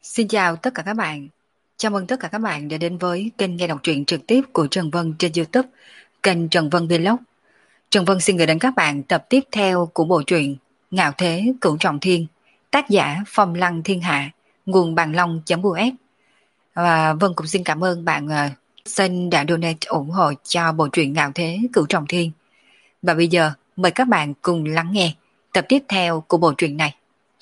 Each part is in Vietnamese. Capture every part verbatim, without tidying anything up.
Xin chào tất cả các bạn. Chào mừng tất cả các bạn đã đến với kênh nghe đọc truyện trực tiếp của Trần Vân trên YouTube, kênh Trần Vân Vlog. Trần Vân xin gửi đến các bạn tập tiếp theo của bộ truyện Ngạo Thế Cửu Trọng Thiên, tác giả Phong Lăng Thiên Hạ, nguồn bằng long.us. Và Vân cũng xin cảm ơn bạn uh, Sinh đã donate ủng hộ cho bộ truyện Ngạo Thế Cửu Trọng Thiên. Và bây giờ mời các bạn cùng lắng nghe tập tiếp theo của bộ truyện này.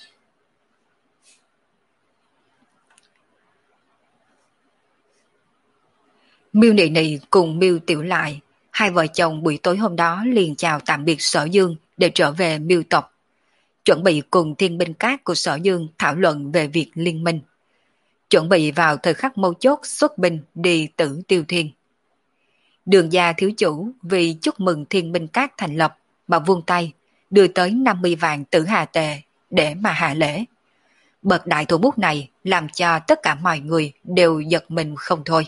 Miêu Nị Nị cùng Miêu Tiểu Lại, hai vợ chồng buổi tối hôm đó liền chào tạm biệt Sở Dương để trở về Miêu tộc, chuẩn bị cùng thiên binh cát của Sở Dương thảo luận về việc liên minh, chuẩn bị vào thời khắc mấu chốt xuất binh đi Tử Tiêu Thiên. Đường gia thiếu chủ vì chúc mừng thiên binh cát thành lập mà vung tay đưa tới năm mươi vạn tử hà tệ để mà hạ lễ. Bậc đại thủ bút này làm cho tất cả mọi người đều giật mình không thôi.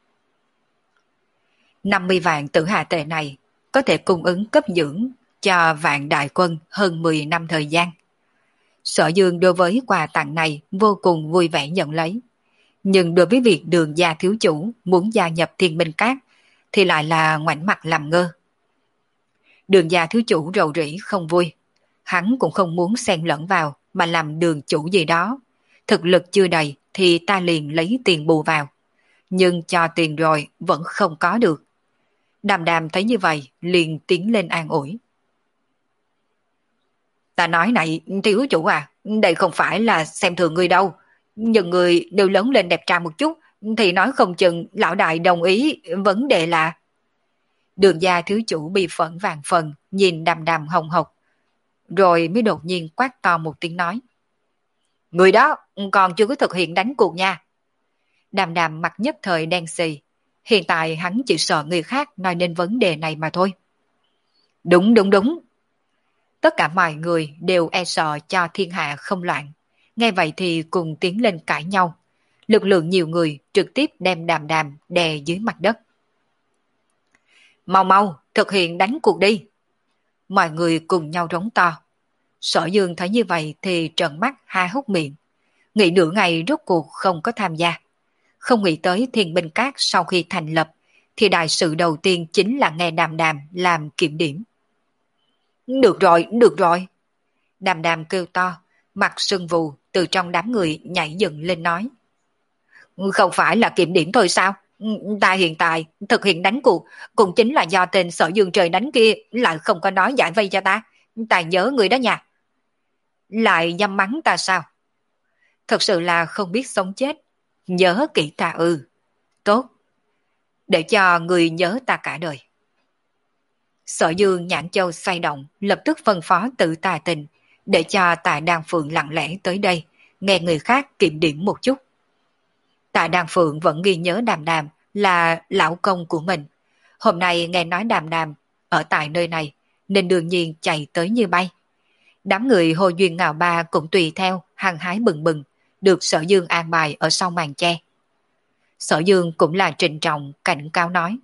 năm mươi vạn tử hà tệ này có thể cung ứng cấp dưỡng cho vạn đại quân hơn mười năm thời gian. Sở Dương đối với quà tặng này vô cùng vui vẻ nhận lấy. Nhưng đối với việc đường gia thiếu chủ muốn gia nhập thiên binh cát thì lại là ngoảnh mặt làm ngơ. Đường gia thiếu chủ rầu rĩ không vui. Hắn cũng không muốn xen lẫn vào mà làm đường chủ gì đó. Thực lực chưa đầy thì ta liền lấy tiền bù vào. Nhưng cho tiền rồi vẫn không có được. Đàm Đàm thấy như vậy liền tiến lên an ủi. Ta nói này thiếu chủ à, đây không phải là xem thường người đâu. Nhưng người đều lớn lên đẹp trai một chút thì nói không chừng lão đại đồng ý. Vấn đề là đường gia thiếu chủ bị phẫn vàng phần nhìn Đàm Đàm hồng hộc. Rồi mới đột nhiên quát to một tiếng nói. Người đó còn chưa có thực hiện đánh cuộc nha. Đàm Đàm mặt nhất thời đen xì. Hiện tại hắn chỉ sợ người khác nói nên vấn đề này mà thôi. Đúng đúng đúng. Tất cả mọi người đều e sợ cho thiên hạ không loạn. Nghe vậy thì cùng tiến lên cãi nhau. Lực lượng nhiều người trực tiếp đem Đàm Đàm đè dưới mặt đất. Mau mau, thực hiện đánh cuộc đi. Mọi người cùng nhau rống to. Sở Dương thấy như vậy thì trợn mắt ha hốc miệng. Nghĩ nửa ngày rốt cuộc không có tham gia. Không nghĩ tới thiên binh cát sau khi thành lập thì đại sự đầu tiên chính là nghe Đàm Đàm làm kiểm điểm. Được rồi, được rồi. Đàm Đàm kêu to, mặt sưng vù từ trong đám người nhảy dựng lên nói. Không phải là kiểm điểm thôi sao? Ta hiện tại thực hiện đánh cuộc cũng chính là do tên Sở Dương trời đánh kia lại không có nói giải vây cho ta. Ta nhớ người đó nha. Lại dăm mắng ta sao? Thật sự là không biết sống chết. Nhớ kỹ ta ư. Tốt. Để cho người nhớ ta cả đời. Sở Dương nhãn châu xoay động, lập tức phân phó tự Tà Tình, để cho Tạ Đan Phượng lặng lẽ tới đây, nghe người khác kiểm điểm một chút. Tạ Đan Phượng vẫn ghi nhớ Đàm Đàm là lão công của mình. Hôm nay nghe nói Đàm Đàm ở tại nơi này, nên đương nhiên chạy tới như bay. Đám người Hồ Duyên Ngạo Ba cũng tùy theo, hăng hái bừng bừng, được Sở Dương an bài ở sau màn che. Sở Dương cũng là trịnh trọng cảnh cáo nói.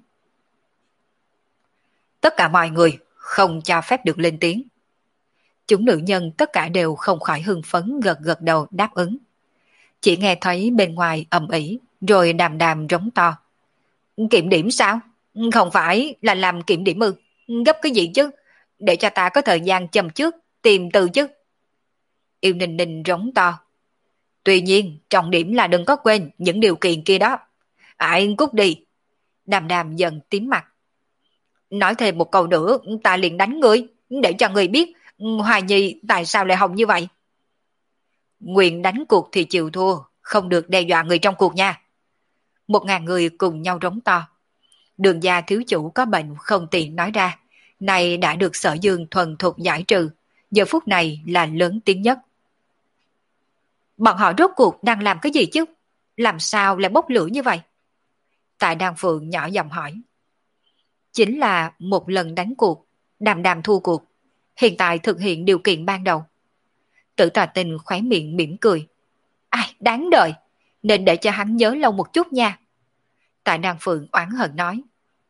Tất cả mọi người không cho phép được lên tiếng. Chúng nữ nhân tất cả đều không khỏi hưng phấn gật gật đầu đáp ứng. Chỉ nghe thấy bên ngoài ầm ĩ, rồi Đàm Đàm rống to. Kiểm điểm sao? Không phải là làm kiểm điểm ư? Gấp cái gì chứ? Để cho ta có thời gian châm trước, tìm từ chứ. Yêu Ninh Ninh rống to. Tuy nhiên, trọng điểm là đừng có quên những điều kiện kia đó. Ai cút đi. Đàm Đàm dần tím mặt. Nói thêm một câu nữa, ta liền đánh ngươi, để cho ngươi biết Hoài Nhi tại sao lại hồng như vậy. Nguyện đánh cuộc thì chịu thua, không được đe dọa người trong cuộc nha. Một ngàn người cùng nhau rống to. Đường gia thiếu chủ có bệnh không tiện nói ra, này đã được Sở Dương thuần thục giải trừ, giờ phút này là lớn tiếng nhất. Bọn họ rốt cuộc đang làm cái gì chứ? Làm sao lại bốc lửa như vậy? Tại Đan Phượng nhỏ giọng hỏi. Chính là một lần đánh cuộc, Đàm Đàm thua cuộc, hiện tại thực hiện điều kiện ban đầu. Tử Tà Tình khóe miệng mỉm cười. Ai, đáng đời, nên để cho hắn nhớ lâu một chút nha. Tại Đan Phượng oán hận nói.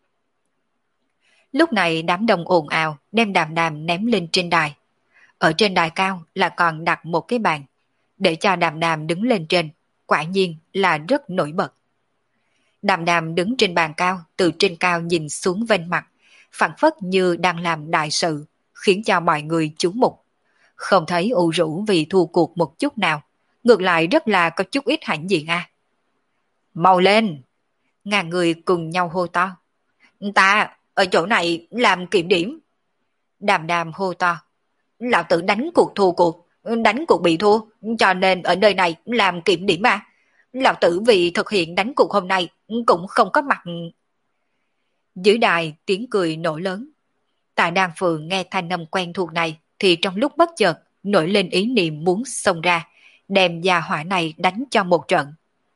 Lúc này đám đông ồn ào đem Đàm Đàm ném lên trên đài. Ở trên đài cao là còn đặt một cái bàn, để cho Đàm Đàm đứng lên trên. quả nhiên là rất nổi bật. Đàm Đàm đứng trên bàn cao, từ trên cao nhìn xuống vênh mặt, phảng phất như đang làm đại sự, khiến cho mọi người chú mục. Không thấy ủ rũ vì thua cuộc một chút nào, ngược lại rất là có chút ít hãnh diện à. Mau lên! Ngàn người cùng nhau hô to. Ta ở chỗ này làm kiểm điểm. Đàm Đàm hô to. Lão tử đánh cuộc thua cuộc, đánh cuộc bị thua, cho nên ở nơi này làm kiểm điểm à. Lão tử vì thực hiện đánh cuộc hôm nay cũng không có mặt. Dưới đài tiếng cười nổi lớn. Tạ Đan Phượng nghe thanh âm quen thuộc này thì trong lúc bất chợt nổi lên ý niệm muốn xông ra, đem gia hỏa này đánh cho một trận.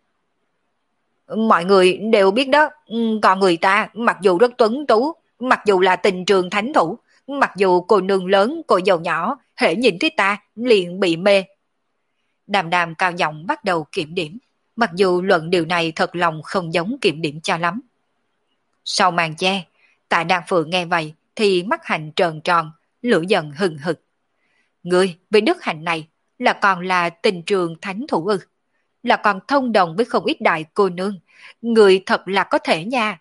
Mọi người đều biết đó, còn người ta mặc dù rất tuấn tú, mặc dù là tình trường thánh thủ, mặc dù cô nương lớn, cô giàu nhỏ, hễ nhìn thấy ta liền bị mê. Đàm Đàm cao giọng bắt đầu kiểm điểm, mặc dù luận điều này thật lòng không giống kiểm điểm cho lắm. Sau màn che, Tạ Đan Phượng nghe vậy thì mắt hạnh tròn tròn, lửa giận hừng hực. Ngươi với đức hạnh này là còn là tình trường thánh thủ ư? Là còn thông đồng với không ít đại cô nương, người thật là có thể nha.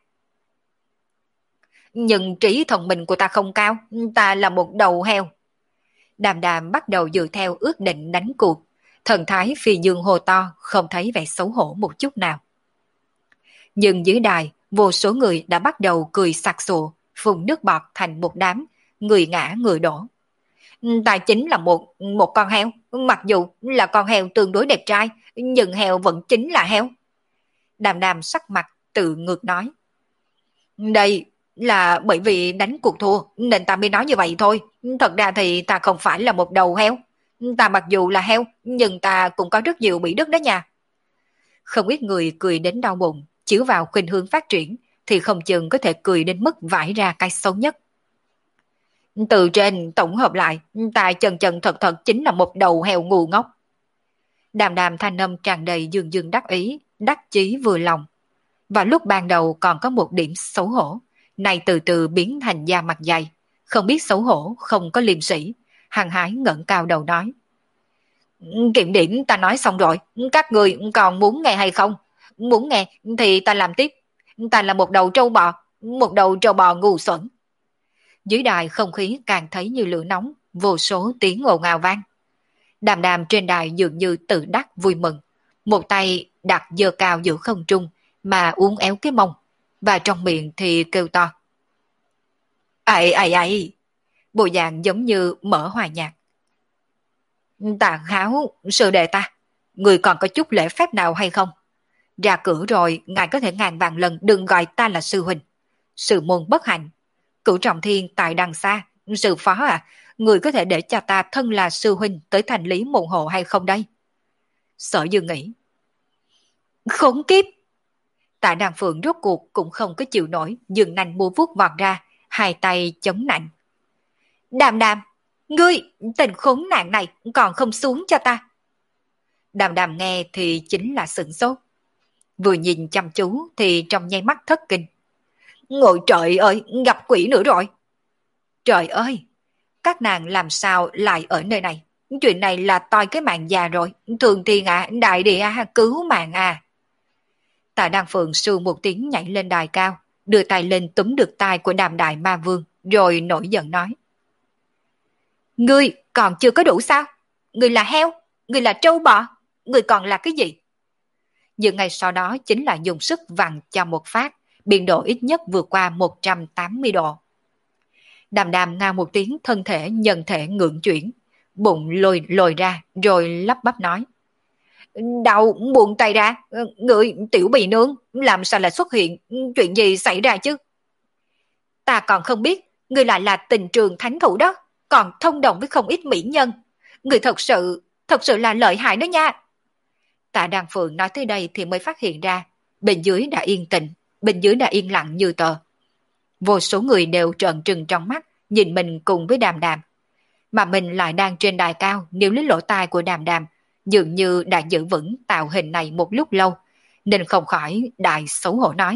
Nhưng trí thông minh của ta không cao, ta là một đầu heo. Đàm Đàm bắt đầu dựa theo ước định đánh cuộc, thần thái phi dương hồ to, không thấy vẻ xấu hổ một chút nào. Nhưng dưới đài, vô số người đã bắt đầu cười sặc sụa, phun nước bọt thành một đám, người ngã người đổ. Ta chính là một một con heo, mặc dù là con heo tương đối đẹp trai, nhưng heo vẫn chính là heo. Đàm Đàm sắc mặt tự ngược nói. Đây là bởi vì đánh cuộc thua nên ta mới nói như vậy thôi. Thật ra thì ta không phải là một đầu heo. Ta mặc dù là heo nhưng ta cũng có rất nhiều bị đức đó nha. Không ít người cười đến đau bụng, chiếu vào khuynh hướng phát triển thì không chừng có thể cười đến mức vãi ra cái xấu nhất. Từ trên tổng hợp lại, ta chân chân thật thật chính là một đầu heo ngu ngốc. Đàm Đàm thanh âm tràn đầy dương dương đắc ý, đắc chí vừa lòng. Và lúc ban đầu còn có một điểm xấu hổ, này từ từ biến thành da mặt dày, không biết xấu hổ, không có liêm sĩ, hăng hái ngẩng cao đầu nói. Kiểm điểm ta nói xong rồi, các người còn muốn nghe hay không? Muốn nghe thì ta làm tiếp, ta là một đầu trâu bò, một đầu trâu bò ngu xuẩn. Dưới đài không khí càng thấy như lửa nóng, vô số tiếng ồn ào vang. Đàm Đàm trên đài dường như tự đắc vui mừng, một tay đặt giơ cao giữa không trung mà uốn éo cái mông, và trong miệng thì kêu to. Ây ây ây, bộ dạng giống như mở hòa nhạc. Tạ Háo, sư đệ ta, người còn có chút lễ phép nào hay không? Ra cửa rồi, ngài có thể ngàn vạn lần đừng gọi ta là sư huynh. Sư môn bất hạnh. Cửu Trọng Thiên tại đằng xa, sư phó à, người có thể để cho ta thân là sư huynh tới thành lý môn hộ hay không đây? Sở Dương nghĩ. Khốn kiếp! Tạ Đàn Phượng rốt cuộc cũng không có chịu nổi, dừng nành mua vuốt vọt ra, hai tay chống nạnh. Đàm Đàm, ngươi, tình khốn nạn này còn không xuống cho ta. Đàm Đàm nghe thì chính là sửng sốt. Vừa nhìn chăm chú thì trong nháy mắt thất kinh. Ngồi trời ơi, gặp quỷ nữa rồi. Trời ơi, các nàng làm sao lại ở nơi này? Chuyện này là toi cái mạng già rồi. Thường thiên à, đại địa à, cứu mạng à. Tạ Đăng Phượng su một tiếng nhảy lên đài cao, đưa tay lên túm được tay của Đàm Đại Ma Vương, rồi nổi giận nói. Ngươi còn chưa có đủ sao? Ngươi là heo, ngươi là trâu bò, ngươi còn là cái gì? Nhưng ngày sau đó chính là dùng sức vặn cho một phát, biên độ ít nhất vượt qua một trăm tám mươi độ. Đàm Đàm ngao một tiếng, thân thể nhân thể ngưỡng chuyển, bụng lồi lồi ra rồi lắp bắp nói. Đau, buông tay ra, người tiểu bì nương, làm sao lại xuất hiện, chuyện gì xảy ra chứ? Ta còn không biết, người lại là tình trường thánh thủ đó, còn thông đồng với không ít mỹ nhân. Người thật sự, thật sự là lợi hại đó nha. Tạ Đàn Phượng nói tới đây thì mới phát hiện ra, bên dưới đã yên tĩnh, bên dưới đã yên lặng như tờ. Vô số người đều trợn trừng trong mắt, nhìn mình cùng với Đàm Đàm. Mà mình lại đang trên đài cao, níu lấy lỗ tai của Đàm Đàm, dường như đã giữ vững tạo hình này một lúc lâu, nên không khỏi đại xấu hổ nói.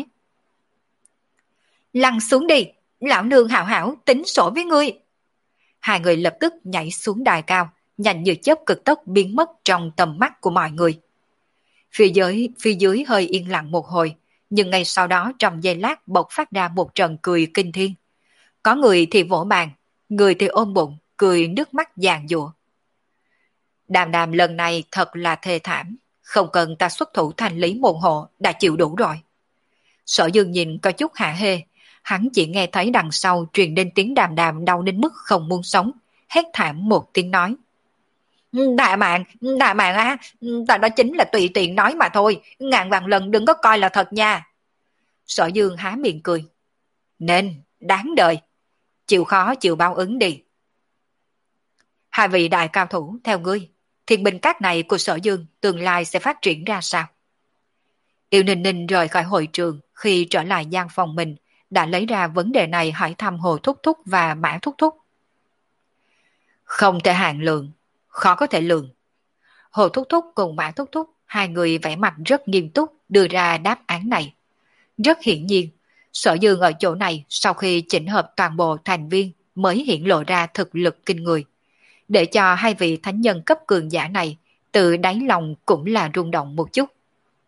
Lăn xuống đi, lão nương hảo hảo tính sổ với ngươi. Hai người lập tức nhảy xuống đài cao, nhanh như chớp cực tốc biến mất trong tầm mắt của mọi người. Phía dưới, phía dưới hơi yên lặng một hồi, nhưng ngay sau đó trong giây lát bộc phát ra một trận cười kinh thiên. Có người thì vỗ bàn, người thì ôm bụng, cười nước mắt giàn giụa. Đàm đàm lần này thật là thê thảm, không cần ta xuất thủ thành lý môn hộ đã chịu đủ rồi. Sở Dương nhìn có chút hả hê, hắn chỉ nghe thấy đằng sau truyền đến tiếng đàm đàm đau đến mức không muốn sống, hét thảm một tiếng nói. Đại mạng, đại mạng á, ta đó chính là tùy tiện nói mà thôi, ngàn vạn lần đừng có coi là thật nha. Sở Dương há miệng cười. Nên, đáng đời, chịu khó chịu báo ứng đi. Hai vị đại cao thủ theo ngươi, thiên binh các này của Sở Dương tương lai sẽ phát triển ra sao? Yêu Ninh Ninh rời khỏi hội trường, khi trở lại gian phòng mình, đã lấy ra vấn đề này hỏi thăm Hồ Thúc Thúc và Mã Thúc Thúc. Không thể hạn lượng, khó có thể lường. Hồ Thúc Thúc cùng Mã Thúc Thúc, hai người vẻ mặt rất nghiêm túc đưa ra đáp án này. Rất hiển nhiên, Sở Dương ở chỗ này sau khi chỉnh hợp toàn bộ thành viên mới hiện lộ ra thực lực kinh người. Để cho hai vị thánh nhân cấp cường giả này từ đáy lòng cũng là rung động một chút.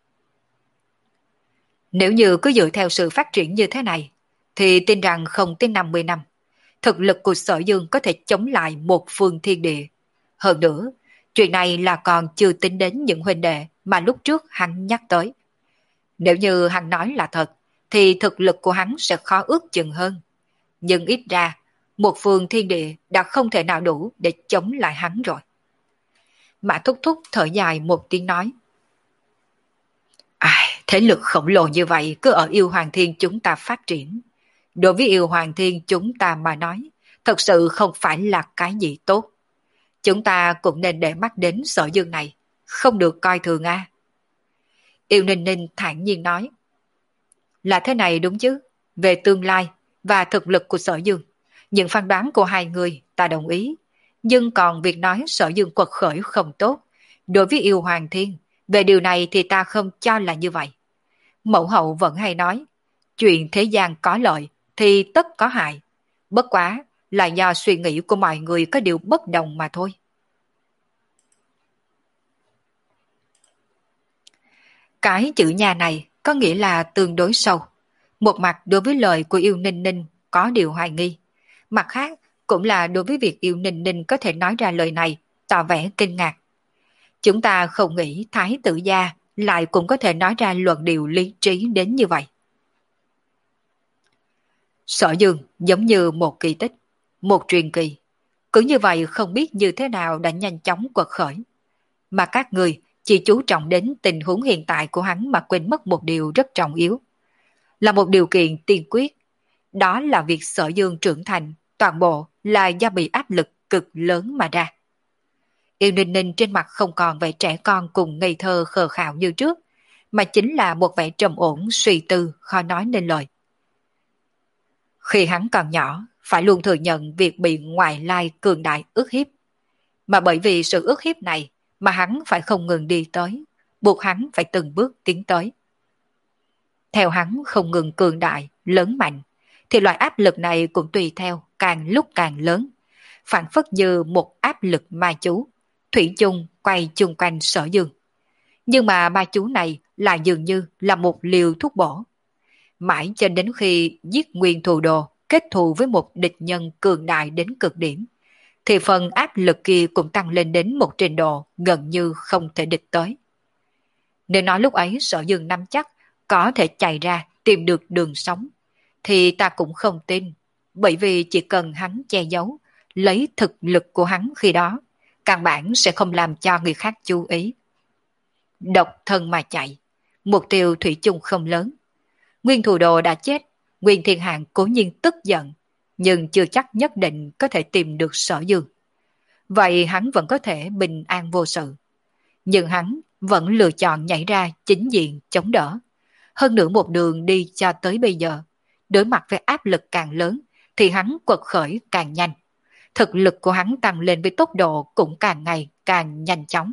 Nếu như cứ dựa theo sự phát triển như thế này, thì tin rằng không tới năm mươi năm, thực lực của Sở Dương có thể chống lại một phương thiên địa. Hơn nữa, chuyện này là còn chưa tính đến những huynh đệ mà lúc trước hắn nhắc tới. Nếu như hắn nói là thật, thì thực lực của hắn sẽ khó ước chừng hơn. Nhưng ít ra, một phương thiên địa đã không thể nào đủ để chống lại hắn rồi. Mã Thúc Thúc thở dài một tiếng nói. Ai, thế lực khổng lồ như vậy cứ ở yêu hoàng thiên chúng ta phát triển. Đối với yêu hoàng thiên chúng ta mà nói, thật sự không phải là cái gì tốt. Chúng ta cũng nên để mắt đến Sở Dương này, không được coi thường a. Yêu Ninh Ninh thản nhiên nói. Là thế này đúng chứ, về tương lai và thực lực của Sở Dương, những phán đoán của hai người ta đồng ý. Nhưng còn việc nói Sở Dương quật khởi không tốt, đối với yêu hoàng thiên, về điều này thì ta không cho là như vậy. Mẫu hậu vẫn hay nói, chuyện thế gian có lợi thì tất có hại. Bất quá là do suy nghĩ của mọi người có điều bất đồng mà thôi. Cái chữ nhà này có nghĩa là tương đối sâu. Một mặt đối với lời của yêu Ninh Ninh có điều hoài nghi. Mặt khác cũng là đối với việc yêu Ninh Ninh có thể nói ra lời này, tỏ vẻ kinh ngạc. Chúng ta không nghĩ Thái tử gia lại cũng có thể nói ra luận điều lý trí đến như vậy. Sở Dương giống như một kỳ tích, một truyền kỳ. Cứ như vậy không biết như thế nào đã nhanh chóng quật khởi. Mà các người chỉ chú trọng đến tình huống hiện tại của hắn mà quên mất một điều rất trọng yếu. Là một điều kiện tiên quyết. Đó là việc Sở Dương trưởng thành, toàn bộ là do bị áp lực cực lớn mà ra. Yêu Ninh Ninh trên mặt không còn vẻ trẻ con cùng ngây thơ khờ khạo như trước, mà chính là một vẻ trầm ổn suy tư khó nói nên lời. Khi hắn còn nhỏ, phải luôn thừa nhận việc bị ngoại lai cường đại ức hiếp. Mà bởi vì sự ức hiếp này mà hắn phải không ngừng đi tới, buộc hắn phải từng bước tiến tới. Theo hắn không ngừng cường đại, lớn mạnh, thì loại áp lực này cũng tùy theo càng lúc càng lớn, phản phất như một áp lực ma chú, thủy chung quay chung quanh Sở Dương. Nhưng mà ma chú này là dường như là một liều thuốc bổ. Mãi cho đến khi giết nguyên thù đồ, kết thù với một địch nhân cường đại đến cực điểm, thì phần áp lực kia cũng tăng lên đến một trình độ gần như không thể địch tới. Nếu nói lúc ấy Sở Dương nắm chắc có thể chạy ra tìm được đường sống, thì ta cũng không tin, bởi vì chỉ cần hắn che giấu, lấy thực lực của hắn khi đó, căn bản sẽ không làm cho người khác chú ý. Độc thân mà chạy, mục tiêu thủy chung không lớn. Nguyên thủ đồ đã chết, Nguyên Thiên Hạng cố nhiên tức giận, nhưng chưa chắc nhất định có thể tìm được Sở Dương. Vậy hắn vẫn có thể bình an vô sự. Nhưng hắn vẫn lựa chọn nhảy ra chính diện chống đỡ. Hơn nữa một đường đi cho tới bây giờ, đối mặt với áp lực càng lớn thì hắn quật khởi càng nhanh. Thực lực của hắn tăng lên với tốc độ cũng càng ngày càng nhanh chóng.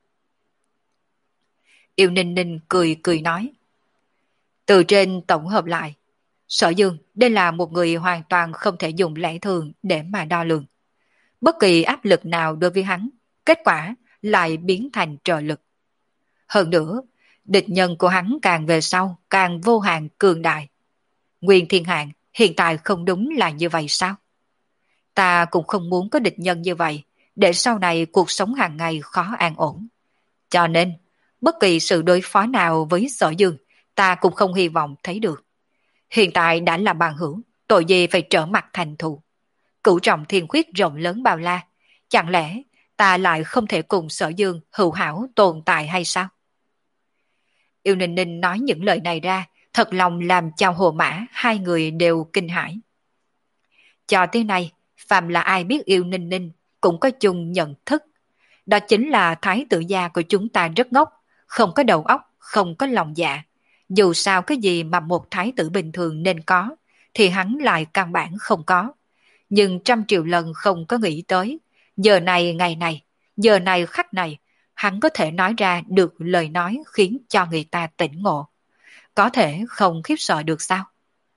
Yêu Ninh Ninh cười cười nói. Từ trên tổng hợp lại, Sở Dương đây là một người hoàn toàn không thể dùng lẽ thường để mà đo lường. Bất kỳ áp lực nào đối với hắn, kết quả lại biến thành trợ lực. Hơn nữa, Địch nhân của hắn càng về sau càng vô hạn cường đại. Nguyên Thiên Hạng hiện tại không đúng là như vậy sao? Ta cũng không muốn có địch nhân như vậy, để sau này cuộc sống hàng ngày khó an ổn. Cho nên, bất kỳ sự đối phó nào với Sở Dương, ta cũng không hy vọng thấy được. Hiện tại đã là bằng hữu, tội gì phải trở mặt thành thù. Cửu trọng thiên khuyết rộng lớn bao la, chẳng lẽ ta lại không thể cùng Sở Dương hữu hảo tồn tại hay sao? Yêu Ninh Ninh nói những lời này ra, thật lòng làm cho Hồ Mã hai người đều kinh hãi. Cho tới nay, phàm là ai biết Yêu Ninh Ninh cũng có chung nhận thức. Đó chính là thái tử gia của chúng ta rất ngốc, không có đầu óc, không có lòng dạ. Dù sao cái gì mà một thái tử bình thường nên có, thì hắn lại căn bản không có. Nhưng trăm triệu lần không có nghĩ tới, giờ này ngày này, giờ này khắc này, hắn có thể nói ra được lời nói khiến cho người ta tỉnh ngộ. Có thể không khiếp sợ được sao?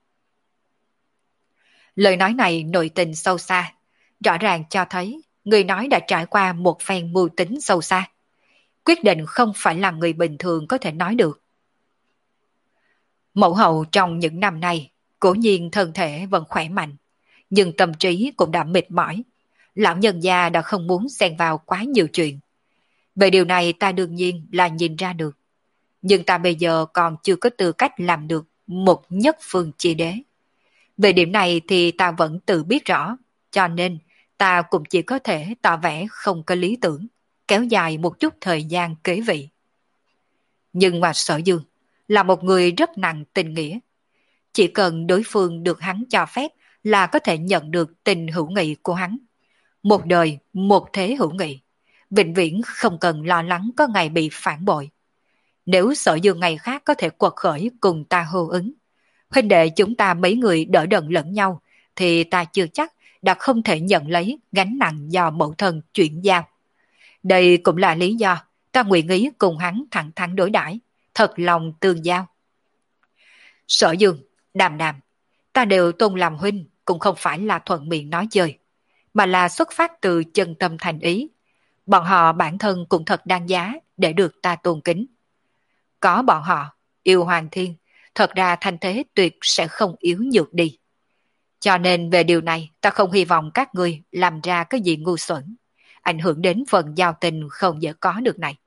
Lời nói này nội tình sâu xa, rõ ràng cho thấy người nói đã trải qua một phen mưu tính sâu xa. Quyết định không phải là người bình thường có thể nói được. Mẫu hậu trong những năm này, cố nhiên thân thể vẫn khỏe mạnh, nhưng tâm trí cũng đã mệt mỏi. Lão nhân gia đã không muốn xen vào quá nhiều chuyện. Về điều này ta đương nhiên là nhìn ra được. Nhưng ta bây giờ còn chưa có tư cách làm được một nhất phương chi đế. Về điểm này thì ta vẫn tự biết rõ, cho nên ta cũng chỉ có thể tỏ vẻ không có lý tưởng, kéo dài một chút thời gian kế vị. Nhưng mà Sở Dương là một người rất nặng tình nghĩa. Chỉ cần đối phương được hắn cho phép là có thể nhận được tình hữu nghị của hắn. Một đời, một thế hữu nghị, vĩnh viễn không cần lo lắng có ngày bị phản bội. Nếu Sở Dương ngày khác có thể quật khởi cùng ta hô ứng, huynh đệ chúng ta mấy người đỡ đần lẫn nhau, thì ta chưa chắc đã không thể nhận lấy gánh nặng do mẫu thân chuyển giao. Đây cũng là lý do ta nguyện ý cùng hắn thẳng thắn đối đãi, thật lòng tương giao. Sở Dương, Đàm Đàm, ta đều tôn làm huynh, cũng không phải là thuận miệng nói chơi, mà là xuất phát từ chân tâm thành ý. Bọn họ bản thân cũng thật đáng giá để được ta tôn kính. Có bọn họ, yêu Hoàng Thiên, thật ra thanh thế tuyệt sẽ không yếu nhược đi. Cho nên về điều này ta không hy vọng các ngươi làm ra cái gì ngu xuẩn, ảnh hưởng đến phần giao tình không dễ có được này.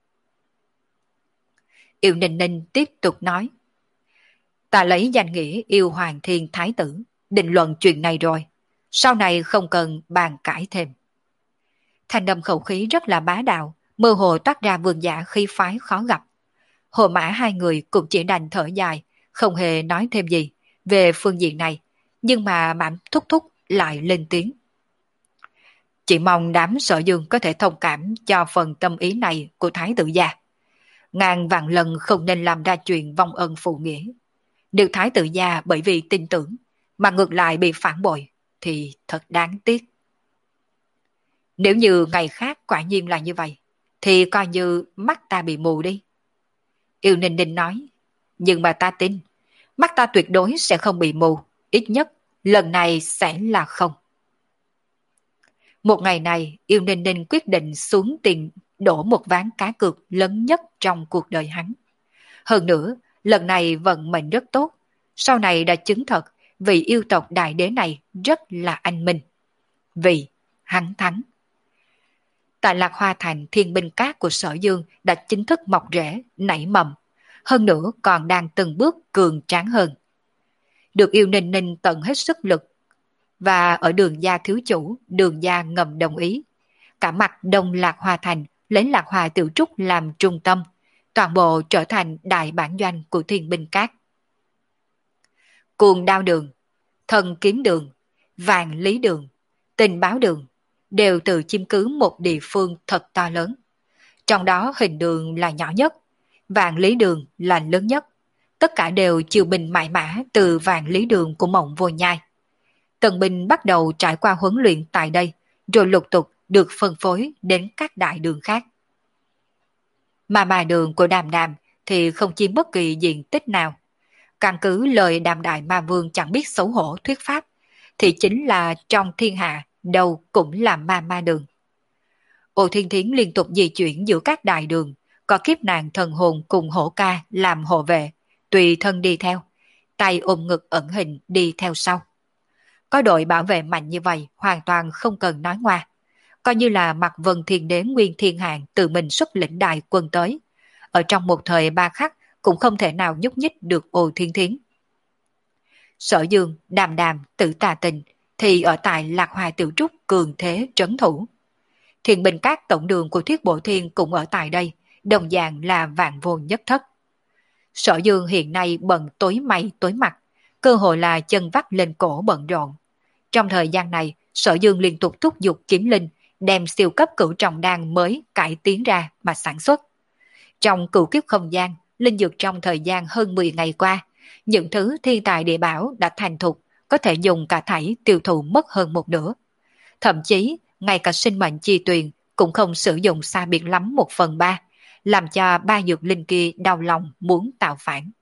Yêu Ninh Ninh tiếp tục nói. Ta lấy danh nghĩa yêu Hoàng Thiên Thái tử, định luận chuyện này rồi. Sau này không cần bàn cãi thêm. Thanh âm khẩu khí rất là bá đạo, mơ hồ toát ra vương giả khí phái khó gặp. Hồ Mã hai người cũng chỉ đành thở dài, không hề nói thêm gì về phương diện này, nhưng mà Mãn Thúc Thúc lại lên tiếng. Chỉ mong đám Sở Dương có thể thông cảm cho phần tâm ý này của Thái tử gia. Ngàn vạn lần không nên làm ra chuyện vong ân phụ nghĩa. Nếu Thái tử gia bởi vì tin tưởng mà ngược lại bị phản bội thì thật đáng tiếc. Nếu như ngày khác quả nhiên là như vậy, thì coi như mắt ta bị mù đi. Yêu Ninh Ninh nói, nhưng mà ta tin, mắt ta tuyệt đối sẽ không bị mù, ít nhất lần này sẽ là không. Một ngày này, Yêu Ninh Ninh quyết định xuống tiền đổ một ván cá cược lớn nhất trong cuộc đời hắn. Hơn nữa, lần này vận mệnh rất tốt, sau này đã chứng thật vị yêu tộc đại đế này rất là anh minh. Vì hắn thắng. Tại Lạc Hoa Thành, thiên binh cát của Sở Dương đã chính thức mọc rễ, nảy mầm, hơn nữa còn đang từng bước cường tráng hơn. Được Yêu Ninh Ninh tận hết sức lực, và ở Đường gia thiếu chủ, Đường gia ngầm đồng ý. Cả mặt đông Lạc Hoa Thành lấy Lạc Hoa Tiểu Trúc làm trung tâm, toàn bộ trở thành đại bản doanh của thiên binh cát. Cuồng đao đường, thần kiếm đường, vàng lý đường, tình báo đường đều tự chiếm cứ một địa phương thật to lớn. Trong đó hình đường là nhỏ nhất, vàng lý đường là lớn nhất. Tất cả đều chiêu binh mãi mã từ vàng lý đường của Mộng Vô Nhai. Tần binh bắt đầu trải qua huấn luyện tại đây, rồi lục tục được phân phối đến các đại đường khác. Mà mà đường của Đàm Đàm thì không chiếm bất kỳ diện tích nào. Căn cứ lời Đàm Đại Ma Vương chẳng biết xấu hổ thuyết pháp, thì chính là trong thiên hạ đâu cũng là ma ma đường. Ô Thiên Thiến liên tục di chuyển giữa các đại đường, có kiếp nạn thần hồn cùng hổ ca làm hộ vệ, tùy thân đi theo, tay ôm ngực ẩn hình đi theo sau. Có đội bảo vệ mạnh như vậy hoàn toàn không cần nói ngoa. Coi như là Mạc Vân Thiên Đế Nguyên Thiên Hạng tự mình xuất lĩnh đại quân tới. Ở trong một thời ba khắc cũng không thể nào nhúc nhích được Ô Thiên Thiến. Sở Dương, Đàm Đàm, Tử Tà Tình thì ở tại Lạc Hoài Tiểu Trúc cường thế trấn thủ. Thiền Bình Các tổng đường của Thiết Bộ Thiên cũng ở tại đây, đồng dạng là vạn vô nhất thất. Sở Dương hiện nay bận tối mày tối mặt, cơ hội là chân vắt lên cổ bận rộn. Trong thời gian này, Sở Dương liên tục thúc giục kiếm linh, đem siêu cấp cửu trọng đan mới cải tiến ra mà sản xuất. Trong cửu kiếp không gian, linh dược trong thời gian hơn mười ngày qua, những thứ thiên tài địa bảo đã thành thục, có thể dùng cả thảy tiêu thụ mất hơn một nửa. Thậm chí, ngay cả sinh mệnh chi tuyền cũng không sử dụng xa biệt lắm một phần ba, làm cho ba dược linh kia đau lòng muốn tạo phản.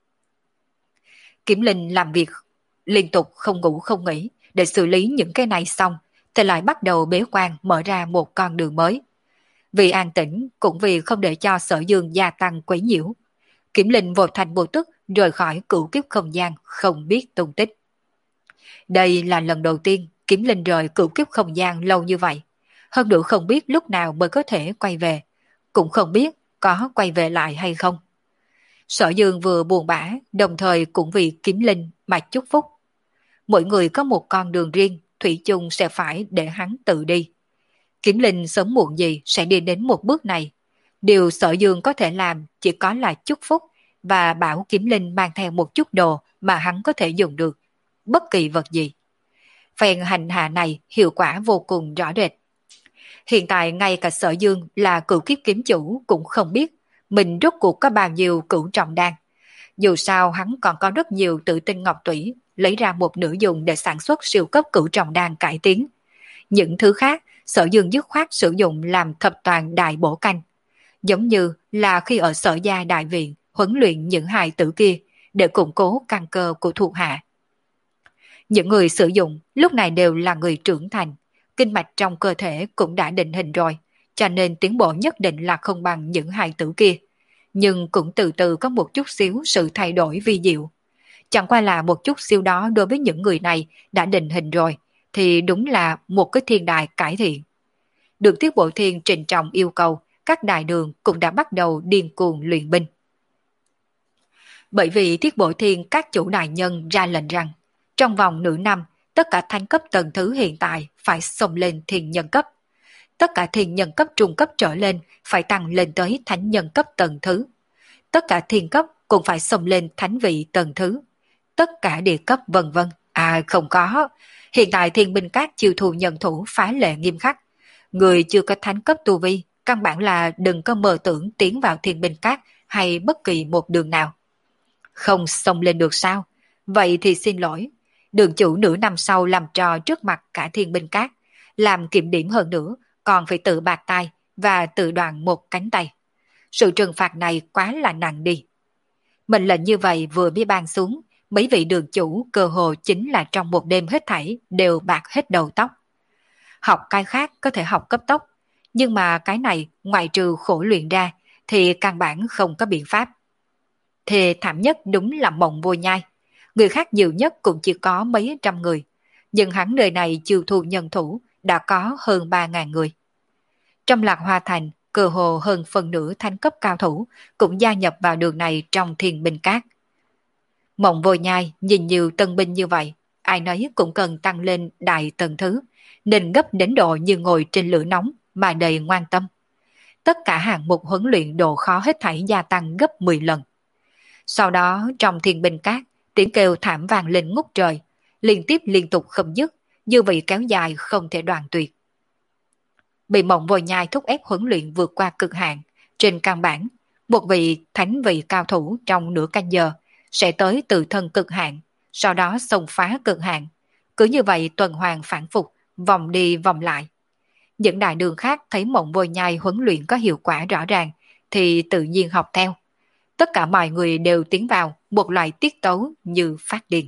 Kiếm linh làm việc liên tục không ngủ không nghỉ để xử lý những cái này xong, thì lại bắt đầu bế quan mở ra một con đường mới. Vì an tĩnh cũng vì không để cho Sở Dương gia tăng quấy nhiễu, Kiếm linh vội thành bộ tức rời khỏi cửu kiếp không gian không biết tung tích. Đây là lần đầu tiên Kiếm linh rời cửu kiếp không gian lâu như vậy, hơn nữa không biết lúc nào mới có thể quay về, cũng không biết có quay về lại hay không. Sở Dương vừa buồn bã, đồng thời cũng vì Kiếm linh mà chúc phúc. Mỗi người có một con đường riêng, thủy chung sẽ phải để hắn tự đi. Kiếm linh sớm muộn gì sẽ đi đến một bước này. Điều Sở Dương có thể làm chỉ có là chúc phúc và bảo Kiếm linh mang theo một chút đồ mà hắn có thể dùng được, bất kỳ vật gì. Phen hành hạ này hiệu quả vô cùng rõ rệt. Hiện tại ngay cả Sở Dương là cửu kiếp kiếm chủ cũng không biết mình rốt cuộc có bao nhiêu cửu trọng đan. Dù sao hắn còn có rất nhiều tự tinh ngọc tủy, lấy ra một nửa dùng để sản xuất siêu cấp cửu trọng đan cải tiến. Những thứ khác, Sở Dương dứt khoát sử dụng làm thập toàn đại bổ canh. Giống như là khi ở Sở Gia Đại Viện huấn luyện những hài tử kia để củng cố căn cơ của thuộc hạ. Những người sử dụng lúc này đều là người trưởng thành, kinh mạch trong cơ thể cũng đã định hình rồi, cho nên tiến bộ nhất định là không bằng những hài tử kia. Nhưng cũng từ từ có một chút xíu sự thay đổi vi diệu. Chẳng qua là một chút xíu đó đối với những người này đã định hình rồi, thì đúng là một cái thiên đại cải thiện. Được Tiết Bộ Thiên trình trọng yêu cầu, các đại đường cũng đã bắt đầu điên cuồng luyện binh. Bởi vì Tiết Bộ Thiên các chủ đại nhân ra lệnh rằng, trong vòng nửa năm, tất cả thánh cấp tầng thứ hiện tại phải xông lên thiên nhân cấp. Tất cả thiên nhân cấp trung cấp trở lên phải tăng lên tới thánh nhân cấp tầng thứ. Tất cả thiên cấp cũng phải xông lên thánh vị tầng thứ. Tất cả địa cấp vân vân. À không có. Hiện tại thiên binh các chiêu thù nhân thủ phá lệ nghiêm khắc. Người chưa có thánh cấp tu vi, căn bản là đừng có mơ tưởng tiến vào thiên binh các hay bất kỳ một đường nào. Không xông lên được sao? Vậy thì xin lỗi. Đường chủ nửa năm sau làm trò trước mặt cả thiên binh các, làm kiểm điểm hơn nữa, còn phải tự bạc tay và tự đoạn một cánh tay. Sự trừng phạt này quá là nặng đi. Mệnh lệnh như vậy vừa mới ban xuống, mấy vị đường chủ cơ hồ chính là trong một đêm hết thảy đều bạc hết đầu tóc. Học cái khác có thể học cấp tốc, nhưng mà cái này ngoại trừ khổ luyện ra thì căn bản không có biện pháp. Thề thảm nhất đúng là Mộng Vô Nhai. Người khác nhiều nhất cũng chỉ có mấy trăm người, nhưng hắn nơi này chiêu thu nhân thủ đã có hơn ba ngàn người. Trong Lạc Hoa Thành, cơ hồ hơn phần nửa thánh cấp cao thủ cũng gia nhập vào đường này trong thiên binh các. Mộng Vô Nhai nhìn nhiều tân binh như vậy, ai nấy cũng cần tăng lên đại tầng thứ, nên gấp đến độ như ngồi trên lửa nóng mà đầy ngoan tâm. Tất cả hạng mục huấn luyện độ khó hết thảy gia tăng gấp mười lần. Sau đó trong thiên binh các, tiếng kêu thảm vang lên ngút trời, liên tiếp liên tục không dứt, như vậy kéo dài không thể đoạn tuyệt. Bị Mộng Vô Nhai thúc ép huấn luyện vượt qua cực hạn, trên căn bản, một vị thánh vị cao thủ trong nửa canh giờ sẽ tới từ thân cực hạn, sau đó xông phá cực hạn. Cứ như vậy tuần hoàn phản phục, vòng đi vòng lại. Những đại đường khác thấy Mộng Vô Nhai huấn luyện có hiệu quả rõ ràng, thì tự nhiên học theo. Tất cả mọi người đều tiến vào một loại tiết tấu như phát điên.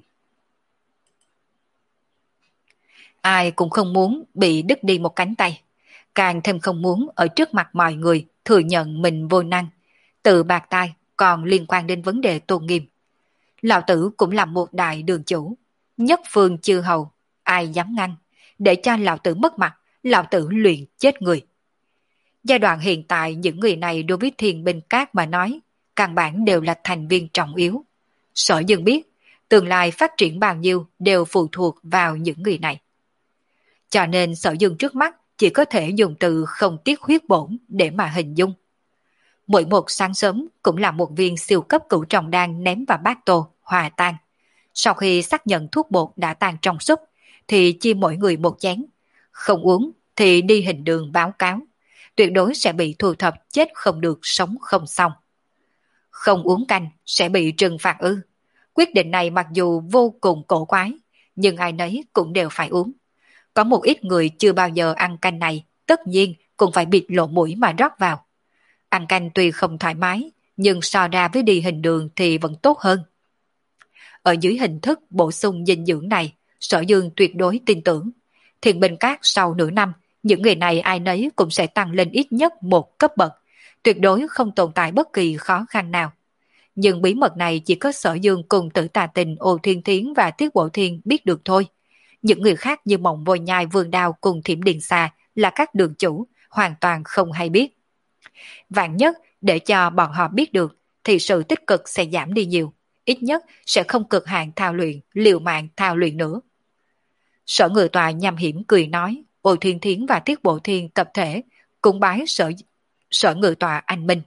Ai cũng không muốn bị đứt đi một cánh tay, càng thêm không muốn ở trước mặt mọi người thừa nhận mình vô năng, tự bạc tai còn liên quan đến vấn đề tôn nghiêm. Lão tử cũng là một đại đường chủ, nhất phương chư hầu, ai dám ngăn, để cho lão tử mất mặt, lão tử luyện chết người. Giai đoạn hiện tại những người này đối với Thiên Binh Các mà nói, căn bản đều là thành viên trọng yếu. Sở Dương biết, tương lai phát triển bao nhiêu đều phụ thuộc vào những người này. Cho nên Sở Dương trước mắt chỉ có thể dùng từ không tiếc huyết bổn để mà hình dung. Mỗi một sáng sớm cũng là một viên siêu cấp cửu trọng đan ném vào bát tô, hòa tan. Sau khi xác nhận thuốc bột đã tan trong súp, thì chia mỗi người một chén. Không uống thì đi hình đường báo cáo. Tuyệt đối sẽ bị thu thập chết không được sống không xong. Không uống canh sẽ bị trừng phạt ư. Quyết định này mặc dù vô cùng cổ quái, nhưng ai nấy cũng đều phải uống. Có một ít người chưa bao giờ ăn canh này, tất nhiên cũng phải bịt lỗ mũi mà rót vào. Ăn canh tuy không thoải mái, nhưng so ra với đi hình đường thì vẫn tốt hơn. Ở dưới hình thức bổ sung dinh dưỡng này, Sở Dương tuyệt đối tin tưởng. Thiên Binh Các sau nửa năm, những người này ai nấy cũng sẽ tăng lên ít nhất một cấp bậc, tuyệt đối không tồn tại bất kỳ khó khăn nào. Nhưng bí mật này chỉ có Sở Dương cùng Tử Tà Tình, Ô Thiên Thiến và Tiết Bộ Thiên biết được thôi. Những người khác như Mộng Vôi Nhai, Vương Đao cùng Thiểm Điện Xà là các đường chủ, hoàn toàn không hay biết. Vạn nhất để cho bọn họ biết được thì sự tích cực sẽ giảm đi nhiều, ít nhất sẽ không cực hạn thao luyện, liều mạng thao luyện nữa. Sở Ngự Tòa nham hiểm cười nói, Ô Thiên Thiến và Tiết Bộ Thiên tập thể cung bái sở, sở Ngự Tòa anh minh.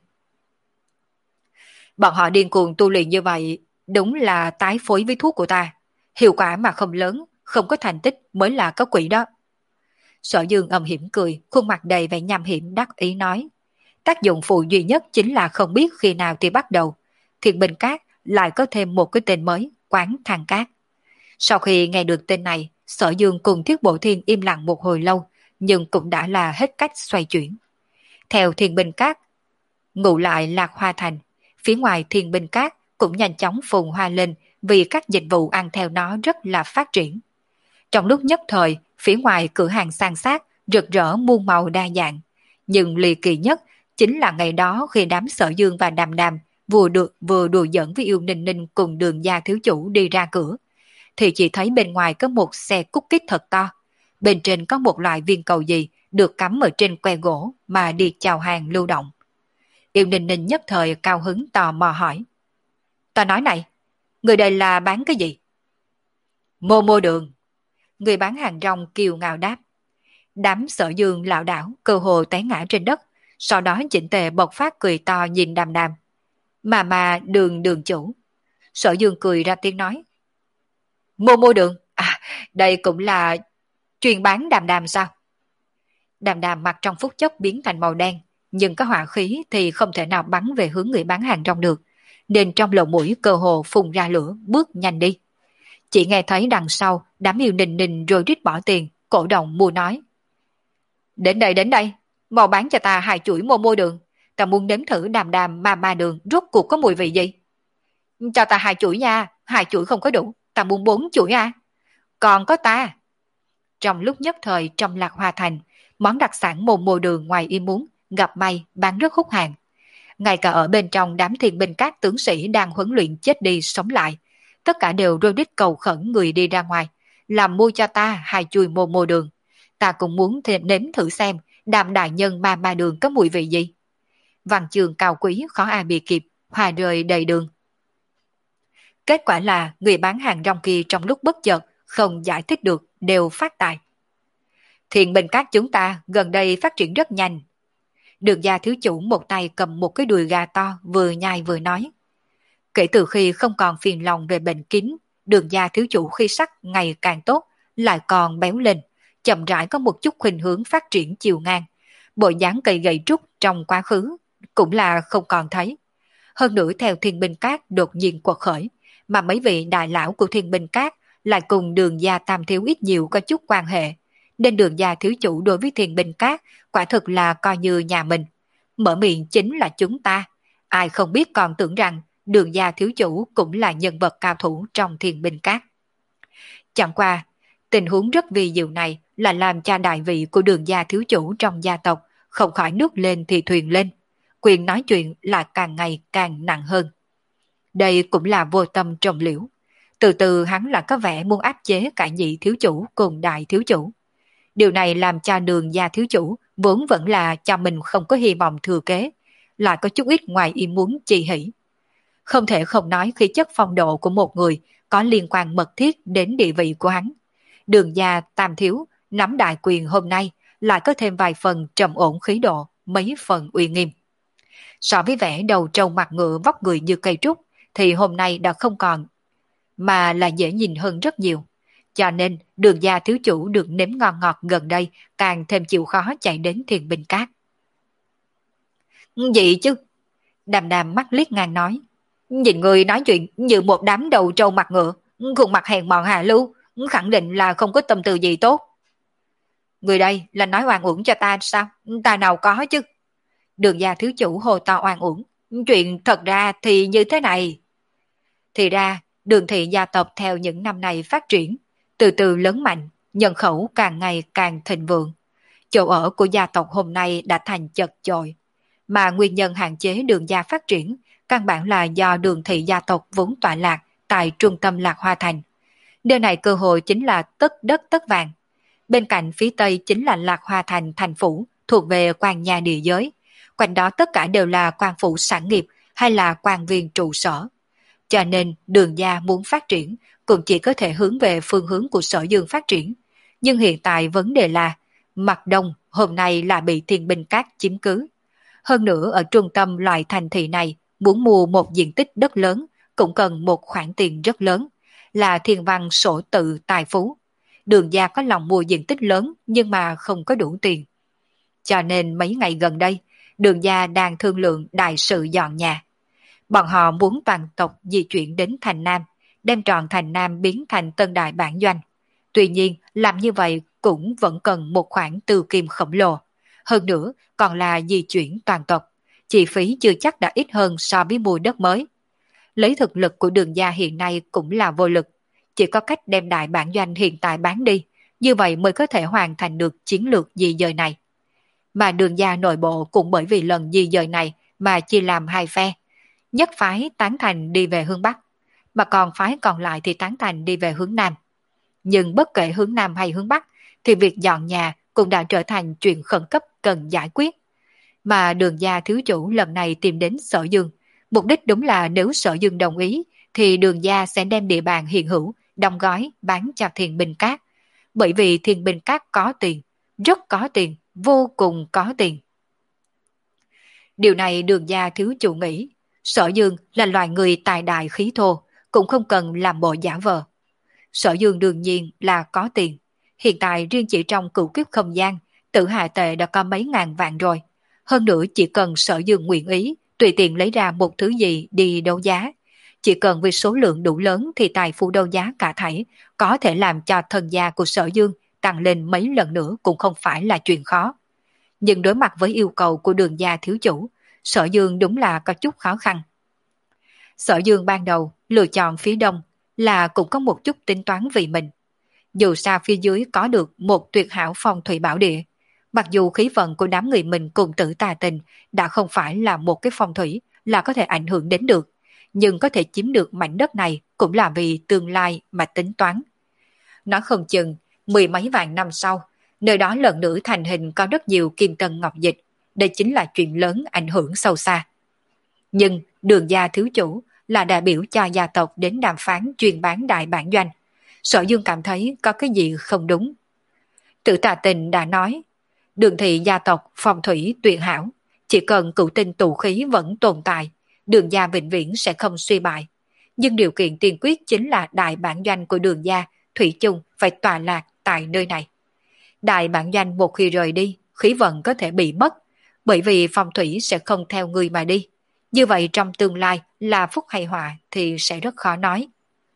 Bọn họ điên cuồng tu luyện như vậy, đúng là tái phối với thuốc của ta. Hiệu quả mà không lớn, không có thành tích mới là có quỷ đó. Sở Dương âm hiểm cười, khuôn mặt đầy vẻ nham hiểm đắc ý nói. Tác dụng phụ duy nhất chính là không biết khi nào thì bắt đầu. Thiên Binh Các lại có thêm một cái tên mới, Quán Thang Cát. Sau khi nghe được tên này, Sở Dương cùng Thiết Bộ Thiên im lặng một hồi lâu, nhưng cũng đã là hết cách xoay chuyển. Theo Thiên Binh Các, ngụ lại Lạc Hoa Thành, phía ngoài Thiên Binh Các cũng nhanh chóng phồn hoa lên vì các dịch vụ ăn theo nó rất là phát triển. Trong lúc nhất thời, phía ngoài cửa hàng san sát, rực rỡ muôn màu đa dạng. Nhưng ly kỳ nhất chính là ngày đó khi đám Sở Dương và Đàm Đàm vừa được vừa đùa giỡn với Yêu Ninh Ninh cùng Đường gia thiếu chủ đi ra cửa, thì chỉ thấy bên ngoài có một xe cút kít thật to. Bên trên có một loại viên cầu gì được cắm ở trên que gỗ mà đi chào hàng lưu động. Yêu Ninh Ninh nhất thời cao hứng tò mò hỏi. Ta nói này, người đây là bán cái gì? Mô mô đường. Người bán hàng rong kiêu ngạo đáp. Đám Sở Dương lảo đảo cơ hồ té ngã trên đất, sau đó chỉnh tề bộc phát cười to nhìn Đàm Đàm. Mà mà đường đường chủ. Sở Dương cười ra tiếng nói. Mô mô đường, à đây cũng là chuyên bán Đàm Đàm sao? Đàm Đàm mặt trong phút chốc biến thành màu đen, nhưng có hỏa khí thì không thể nào bắn về hướng người bán hàng rong được, nên trong lỗ mũi cơ hồ phun ra lửa, bước nhanh đi. Chỉ nghe thấy đằng sau đám Yêu Ninh Ninh rồi rít bỏ tiền, cổ động mua nói. Đến đây đến đây, mau bán cho ta hai chuỗi mô mô đường, ta muốn nếm thử Đàm Đàm ma ma đường rốt cuộc có mùi vị gì. Cho ta hai chuỗi nha, hai chuỗi không có đủ, ta muốn bốn chuỗi à. Còn có ta. Trong lúc nhất thời trong Lạc Hoa Thành, món đặc sản mô mô đường ngoài ý muốn, gặp may bán rất hút hàng. Ngay cả ở bên trong đám Thiên Binh Các tướng sĩ đang huấn luyện chết đi sống lại, tất cả đều rôi đít cầu khẩn người đi ra ngoài, làm mua cho ta hai chuỗi mô mô đường. Ta cũng muốn thêm nếm thử xem Đàm đại nhân ma ma đường có mùi vị gì. Văn chương cao quý khó ai bị kịp, hòa rơi đầy đường. Kết quả là người bán hàng rong kia trong lúc bất chợt không giải thích được đều phát tài. Thiên Binh Các chúng ta gần đây phát triển rất nhanh. Đường gia thiếu chủ một tay cầm một cái đùi gà to vừa nhai vừa nói. Kể từ khi không còn phiền lòng về bệnh kín, Đường gia thiếu chủ khi sắc ngày càng tốt, lại còn béo lên, chậm rãi có một chút khuynh hướng phát triển chiều ngang. Bộ dáng cây gậy trúc trong quá khứ cũng là không còn thấy. Hơn nữa theo Thiên Binh Các đột nhiên quật khởi, mà mấy vị đại lão của Thiên Binh Các lại cùng Đường gia tam thiếu ít nhiều có chút quan hệ, nên Đường gia thiếu chủ đối với Thiên Binh Các quả thực là coi như nhà mình. Mở miệng chính là chúng ta, ai không biết còn tưởng rằng Đường gia thiếu chủ cũng là nhân vật cao thủ trong Thiên Binh Các. Chẳng qua, tình huống rất vi diệu này là làm cho đại vị của Đường gia thiếu chủ trong gia tộc không khỏi nước lên thì thuyền lên. quyền nói chuyện là càng ngày càng nặng hơn. Đây cũng là vô tâm trồng liễu. Từ từ hắn là có vẻ muốn áp chế cả nhị thiếu chủ cùng đại thiếu chủ. Điều này làm cho Đường gia thiếu chủ vốn vẫn là cho mình không có hy vọng thừa kế, lại có chút ít ngoài ý muốn chi hỉ. Không thể không nói khí chất phong độ của một người có liên quan mật thiết đến địa vị của hắn. Đường gia tam thiếu nắm đại quyền hôm nay lại có thêm vài phần trầm ổn khí độ, mấy phần uy nghiêm. So với vẻ đầu trâu mặt ngựa vóc người như cây trúc thì hôm nay đã không còn, mà là dễ nhìn hơn rất nhiều. Cho nên Đường gia thiếu chủ được nếm ngon ngọt gần đây càng thêm chịu khó chạy đến Thiên Binh Cát. Gì chứ? Đàm đàm mắt liếc ngang nói. Nhìn người nói chuyện như một đám đầu trâu mặt ngựa, khuôn mặt hèn mọn hạ lưu, khẳng định là không có tâm tư gì tốt. Người đây là nói oan uổng cho ta sao? Ta nào có chứ? Đường gia thiếu chủ hồ to oan uổng. Chuyện thật ra thì như thế này. Thì ra, Đường thị gia tộc theo những năm này phát triển, từ từ lớn mạnh, nhân khẩu càng ngày càng thịnh vượng. Chỗ ở của gia tộc hôm nay đã thành chật chội, mà nguyên nhân hạn chế Đường gia phát triển căn bản là do Đường thị gia tộc vốn tọa lạc tại trung tâm Lạc Hoa Thành. Nơi này cơ hội chính là tất đất tất vàng. Bên cạnh phía tây chính là Lạc Hoa Thành thành phủ thuộc về quan nhà địa giới. Quanh đó tất cả đều là quan phủ sản nghiệp hay là quan viên trụ sở. Cho nên Đường gia muốn phát triển cũng chỉ có thể hướng về phương hướng của Sở Dương phát triển. Nhưng hiện tại vấn đề là mặt đông hôm nay là bị Thiên Binh Cát chiếm cứ. Hơn nữa ở trung tâm loại thành thị này muốn mua một diện tích đất lớn cũng cần một khoản tiền rất lớn, là thiên văn sổ tự tài phú. Đường gia có lòng mua diện tích lớn nhưng mà không có đủ tiền. Cho nên mấy ngày gần đây, Đường gia đang thương lượng đại sự dọn nhà. Bọn họ muốn toàn tộc di chuyển đến thành Nam, đem trọn thành Nam biến thành tân đại bản doanh. Tuy nhiên, làm như vậy cũng vẫn cần một khoản tư kim khổng lồ. Hơn nữa, còn là di chuyển toàn tộc. Chi phí chưa chắc đã ít hơn so với mua đất mới. Lấy thực lực của Đường gia hiện nay cũng là vô lực. Chỉ có cách đem đại bản doanh hiện tại bán đi, như vậy mới có thể hoàn thành được chiến lược di dời này. Mà Đường gia nội bộ cũng bởi vì lần di dời này mà chia làm hai phe. Nhất phái tán thành đi về hướng Bắc, mà còn phái còn lại thì tán thành đi về hướng Nam. Nhưng bất kể hướng Nam hay hướng Bắc, thì việc dọn nhà cũng đã trở thành chuyện khẩn cấp cần giải quyết. Mà Đường gia thiếu chủ lần này tìm đến Sở Dương, mục đích đúng là nếu Sở Dương đồng ý, thì Đường gia sẽ đem địa bàn hiện hữu, đóng gói, bán cho Thiên Binh Cát. Bởi vì Thiên Binh Cát có tiền, rất có tiền, vô cùng có tiền. Điều này Đường gia thiếu chủ nghĩ, Sở Dương là loài người tài đại khí thô, cũng không cần làm bộ giả vờ. Sở Dương đương nhiên là có tiền. Hiện tại riêng chỉ trong cửu kiếp không gian, Tử Hà Tệ đã có mấy ngàn vạn rồi. Hơn nữa chỉ cần Sở Dương nguyện ý, tùy tiện lấy ra một thứ gì đi đấu giá. Chỉ cần vì số lượng đủ lớn thì tài phú đấu giá cả thảy, có thể làm cho thân gia của Sở Dương tăng lên mấy lần nữa cũng không phải là chuyện khó. Nhưng đối mặt với yêu cầu của Đường gia thiếu chủ, Sở Dương đúng là có chút khó khăn. Sở Dương ban đầu lựa chọn phía đông là cũng có một chút tính toán vì mình. Dù sao phía dưới có được một tuyệt hảo phong thủy bảo địa, mặc dù khí vận của đám người mình cùng Tử Tà Tình đã không phải là một cái phong thủy là có thể ảnh hưởng đến được, nhưng có thể chiếm được mảnh đất này cũng là vì tương lai mà tính toán. Nói không chừng, mười mấy vạn năm sau, nơi đó lần nữa thành hình có rất nhiều kim tân ngọc dịch, đây chính là chuyện lớn ảnh hưởng sâu xa. Nhưng Đường gia thiếu chủ là đại biểu cho gia tộc đến đàm phán chuyên bán đại bản doanh. Sở Dương cảm thấy có cái gì không đúng. Tử Tà Tình đã nói, Đường thị gia tộc phong thủy tuyệt hảo, chỉ cần cửu tinh tụ khí vẫn tồn tại, Đường gia vĩnh viễn sẽ không suy bại. Nhưng điều kiện tiên quyết chính là đại bản doanh của Đường gia thủy chung phải tọa lạc tại nơi này. Đại bản doanh một khi rời đi, khí vận có thể bị mất, bởi vì phong thủy sẽ không theo người mà đi. Như vậy trong tương lai là phúc hay họa thì sẽ rất khó nói.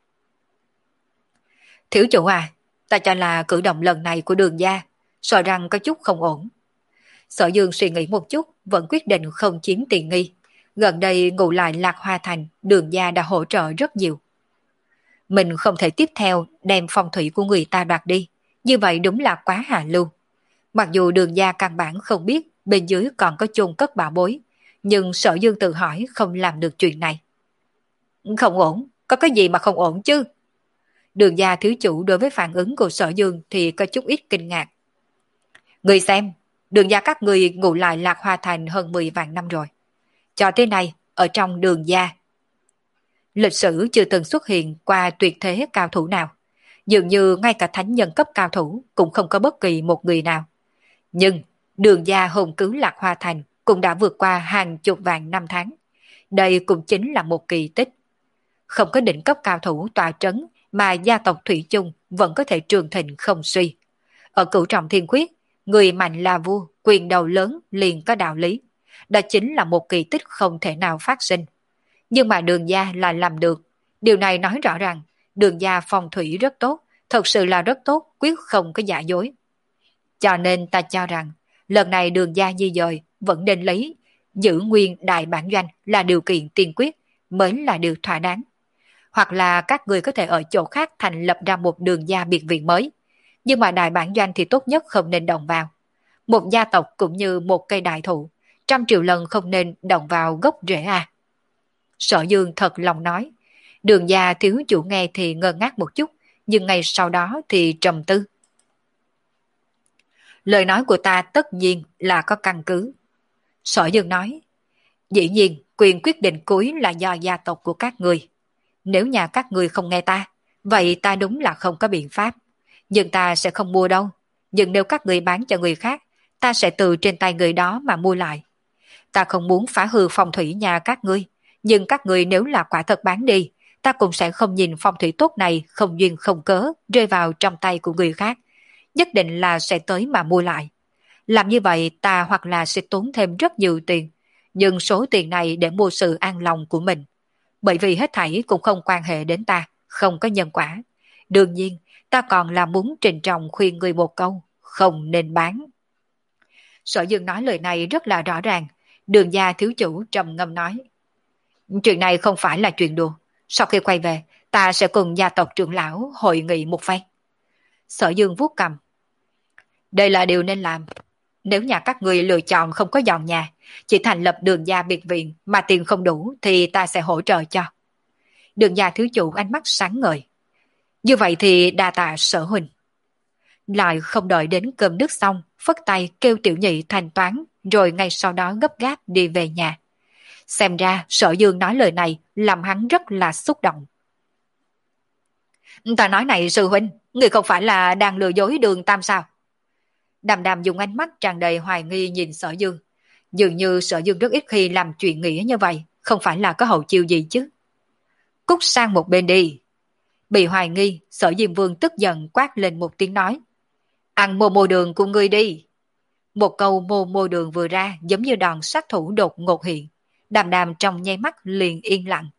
Thiếu chủ à, ta cho là cử động lần này của Đường gia, sợ rằng có chút không ổn. Sở Dương suy nghĩ một chút, vẫn quyết định không chiếm tiện nghi. Gần đây ngủ lại Lạc Hoa Thành, Đường gia đã hỗ trợ rất nhiều. Mình không thể tiếp theo đem phong thủy của người ta đoạt đi, như vậy đúng là quá hạ lưu. Mặc dù Đường gia căn bản không biết bên dưới còn có chôn cất bảo bối, Nhưng Sở Dương tự hỏi không làm được chuyện này. Không ổn, có cái gì mà không ổn chứ? Đường gia thiếu chủ đối với phản ứng của Sở Dương thì có chút ít kinh ngạc. Người xem, đường gia các người ngủ lại Lạc Hoa Thành hơn mười vạn năm rồi. Cho tới nay, ở trong đường gia, lịch sử chưa từng xuất hiện qua tuyệt thế cao thủ nào. Dường như ngay cả thánh nhân cấp cao thủ cũng không có bất kỳ một người nào. Nhưng đường gia hồn cứu Lạc Hoa Thành cũng đã vượt qua hàng chục vạn năm tháng. Đây cũng chính là một kỳ tích. Không có đỉnh cấp cao thủ tọa trấn mà gia tộc Thủy chung vẫn có thể trường thịnh không suy. Ở cửu trọng thiên khuyết, người mạnh là vua, quyền đầu lớn liền có đạo lý. Đó chính là một kỳ tích không thể nào phát sinh. Nhưng mà đường gia là làm được. Điều này nói rõ ràng, đường gia phong thủy rất tốt, thật sự là rất tốt, quyết không có giả dối. Cho nên ta cho rằng, lần này đường gia di dời vẫn nên lấy giữ nguyên đại bản doanh là điều kiện tiên quyết, mới là điều thỏa đáng. Hoặc là các người có thể ở chỗ khác thành lập ra một đường gia biệt viện mới. Nhưng mà đại bản doanh thì tốt nhất không nên động vào. Một gia tộc cũng như một cây đại thụ, trăm triệu lần không nên động vào gốc rễ à. Sở Dương thật lòng nói. Đường gia thiếu chủ nghe thì ngơ ngác một chút, nhưng ngay sau đó thì trầm tư. Lời nói của ta tất nhiên là có căn cứ. Sở Dương nói. Dĩ nhiên, quyền quyết định cuối là do gia tộc của các người. Nếu nhà các người không nghe ta, vậy ta đúng là không có biện pháp. Nhưng ta sẽ không mua đâu. Nhưng nếu các người bán cho người khác, ta sẽ từ trên tay người đó mà mua lại. Ta không muốn phá hư phong thủy nhà các ngươi. Nhưng các người nếu là quả thật bán đi, ta cũng sẽ không nhìn phong thủy tốt này không duyên không cớ rơi vào trong tay của người khác. Nhất định là sẽ tới mà mua lại. Làm như vậy ta hoặc là sẽ tốn thêm rất nhiều tiền, nhưng số tiền này để mua sự an lòng của mình. Bởi vì hết thảy cũng không quan hệ đến ta, không có nhân quả. Đương nhiên, ta còn là muốn trình trọng khuyên người một câu, không nên bán. Sở Dương nói lời này rất là rõ ràng. Đường gia thiếu chủ trầm ngâm nói. Chuyện này không phải là chuyện đùa. Sau khi quay về, ta sẽ cùng gia tộc trưởng lão hội nghị một phen. Sở Dương vuốt cầm. Đây là điều nên làm. Nếu nhà các người lựa chọn không có dọn nhà, chỉ thành lập đường gia biệt viện mà tiền không đủ thì ta sẽ hỗ trợ cho. Đường gia thiếu chủ ánh mắt sáng ngời. Như vậy thì đa tạ Sở huynh. Lại không đợi đến cơm nước xong, phất tay kêu tiểu nhị thanh toán, rồi ngay sau đó gấp gáp đi về nhà. Xem ra Sở Dương nói lời này làm hắn rất là xúc động. Ta nói này sư huynh, người không phải là đang lừa dối Đường Tam sao? Đàm Đàm dùng ánh mắt tràn đầy hoài nghi nhìn Sở Dương. Dường như Sở Dương rất ít khi làm chuyện nghĩa như vậy, không phải là có hậu chiêu gì chứ. Cút sang một bên đi. Bị hoài nghi, Sở Diêm Vương tức giận quát lên một tiếng nói. Ăn mồ mồ đường của ngươi đi. Một câu mồ mồ đường vừa ra giống như đòn sát thủ đột ngột hiện. Đàm Đàm trong nháy mắt liền yên lặng.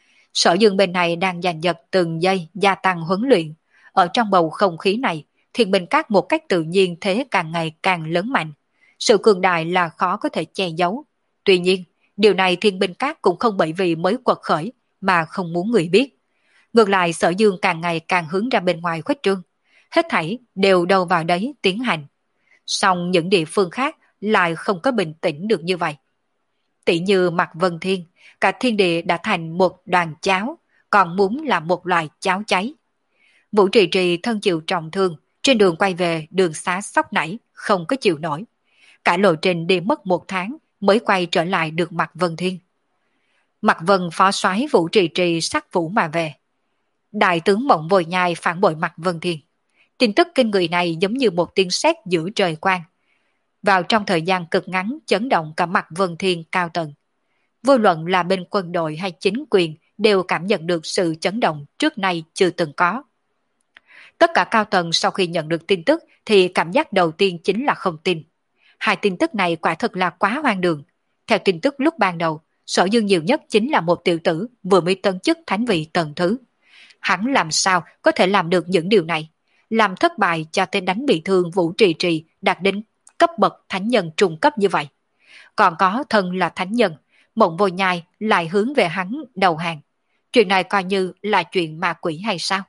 Sở Dương bên này đang giành giật từng giây gia tăng huấn luyện. Ở trong bầu không khí này, Thiên Bình Các một cách tự nhiên thế càng ngày càng lớn mạnh. Sự cường đại là khó có thể che giấu. Tuy nhiên, điều này Thiên Bình Các cũng không bởi vì mới quật khởi mà không muốn người biết. Ngược lại Sở Dương càng ngày càng hướng ra bên ngoài khuếch trương. Hết thảy đều đâu vào đấy tiến hành. Song những địa phương khác lại không có bình tĩnh được như vậy. Tỷ như Mạc Vân Thiên, cả thiên địa đã thành một đoàn cháo, còn muốn là một loài cháo cháy. Vũ Trì Trì thân chịu trọng thương, trên đường quay về đường xá sóc nảy, không có chịu nổi. Cả lộ trình đi mất một tháng mới quay trở lại được Mạc Vân Thiên. Mạc Vân phó soái Vũ Trì Trì sát vũ mà về. Đại tướng Mộng Vội Nhai phản bội Mạc Vân Thiên. Tin tức kinh người này giống như một tiếng sét giữa trời quang. Vào trong thời gian cực ngắn chấn động cả Mạc Vân Thiên cao tầng. Vô luận là bên quân đội hay chính quyền đều cảm nhận được sự chấn động trước nay chưa từng có. Tất cả cao tầng sau khi nhận được tin tức thì cảm giác đầu tiên chính là không tin. Hai tin tức này quả thật là quá hoang đường. Theo tin tức lúc ban đầu, Sở Dương nhiều nhất chính là một tiểu tử vừa mới tân chức thánh vị tầng thứ. Hắn làm sao có thể làm được những điều này? Làm thất bại cho tên đánh bị thương Vũ Trì Trì đạt đến cấp bậc thánh nhân trung cấp như vậy. Còn có thân là thánh nhân, Mộng Vô Nhai lại hướng về hắn đầu hàng. Chuyện này coi như là chuyện ma quỷ hay sao?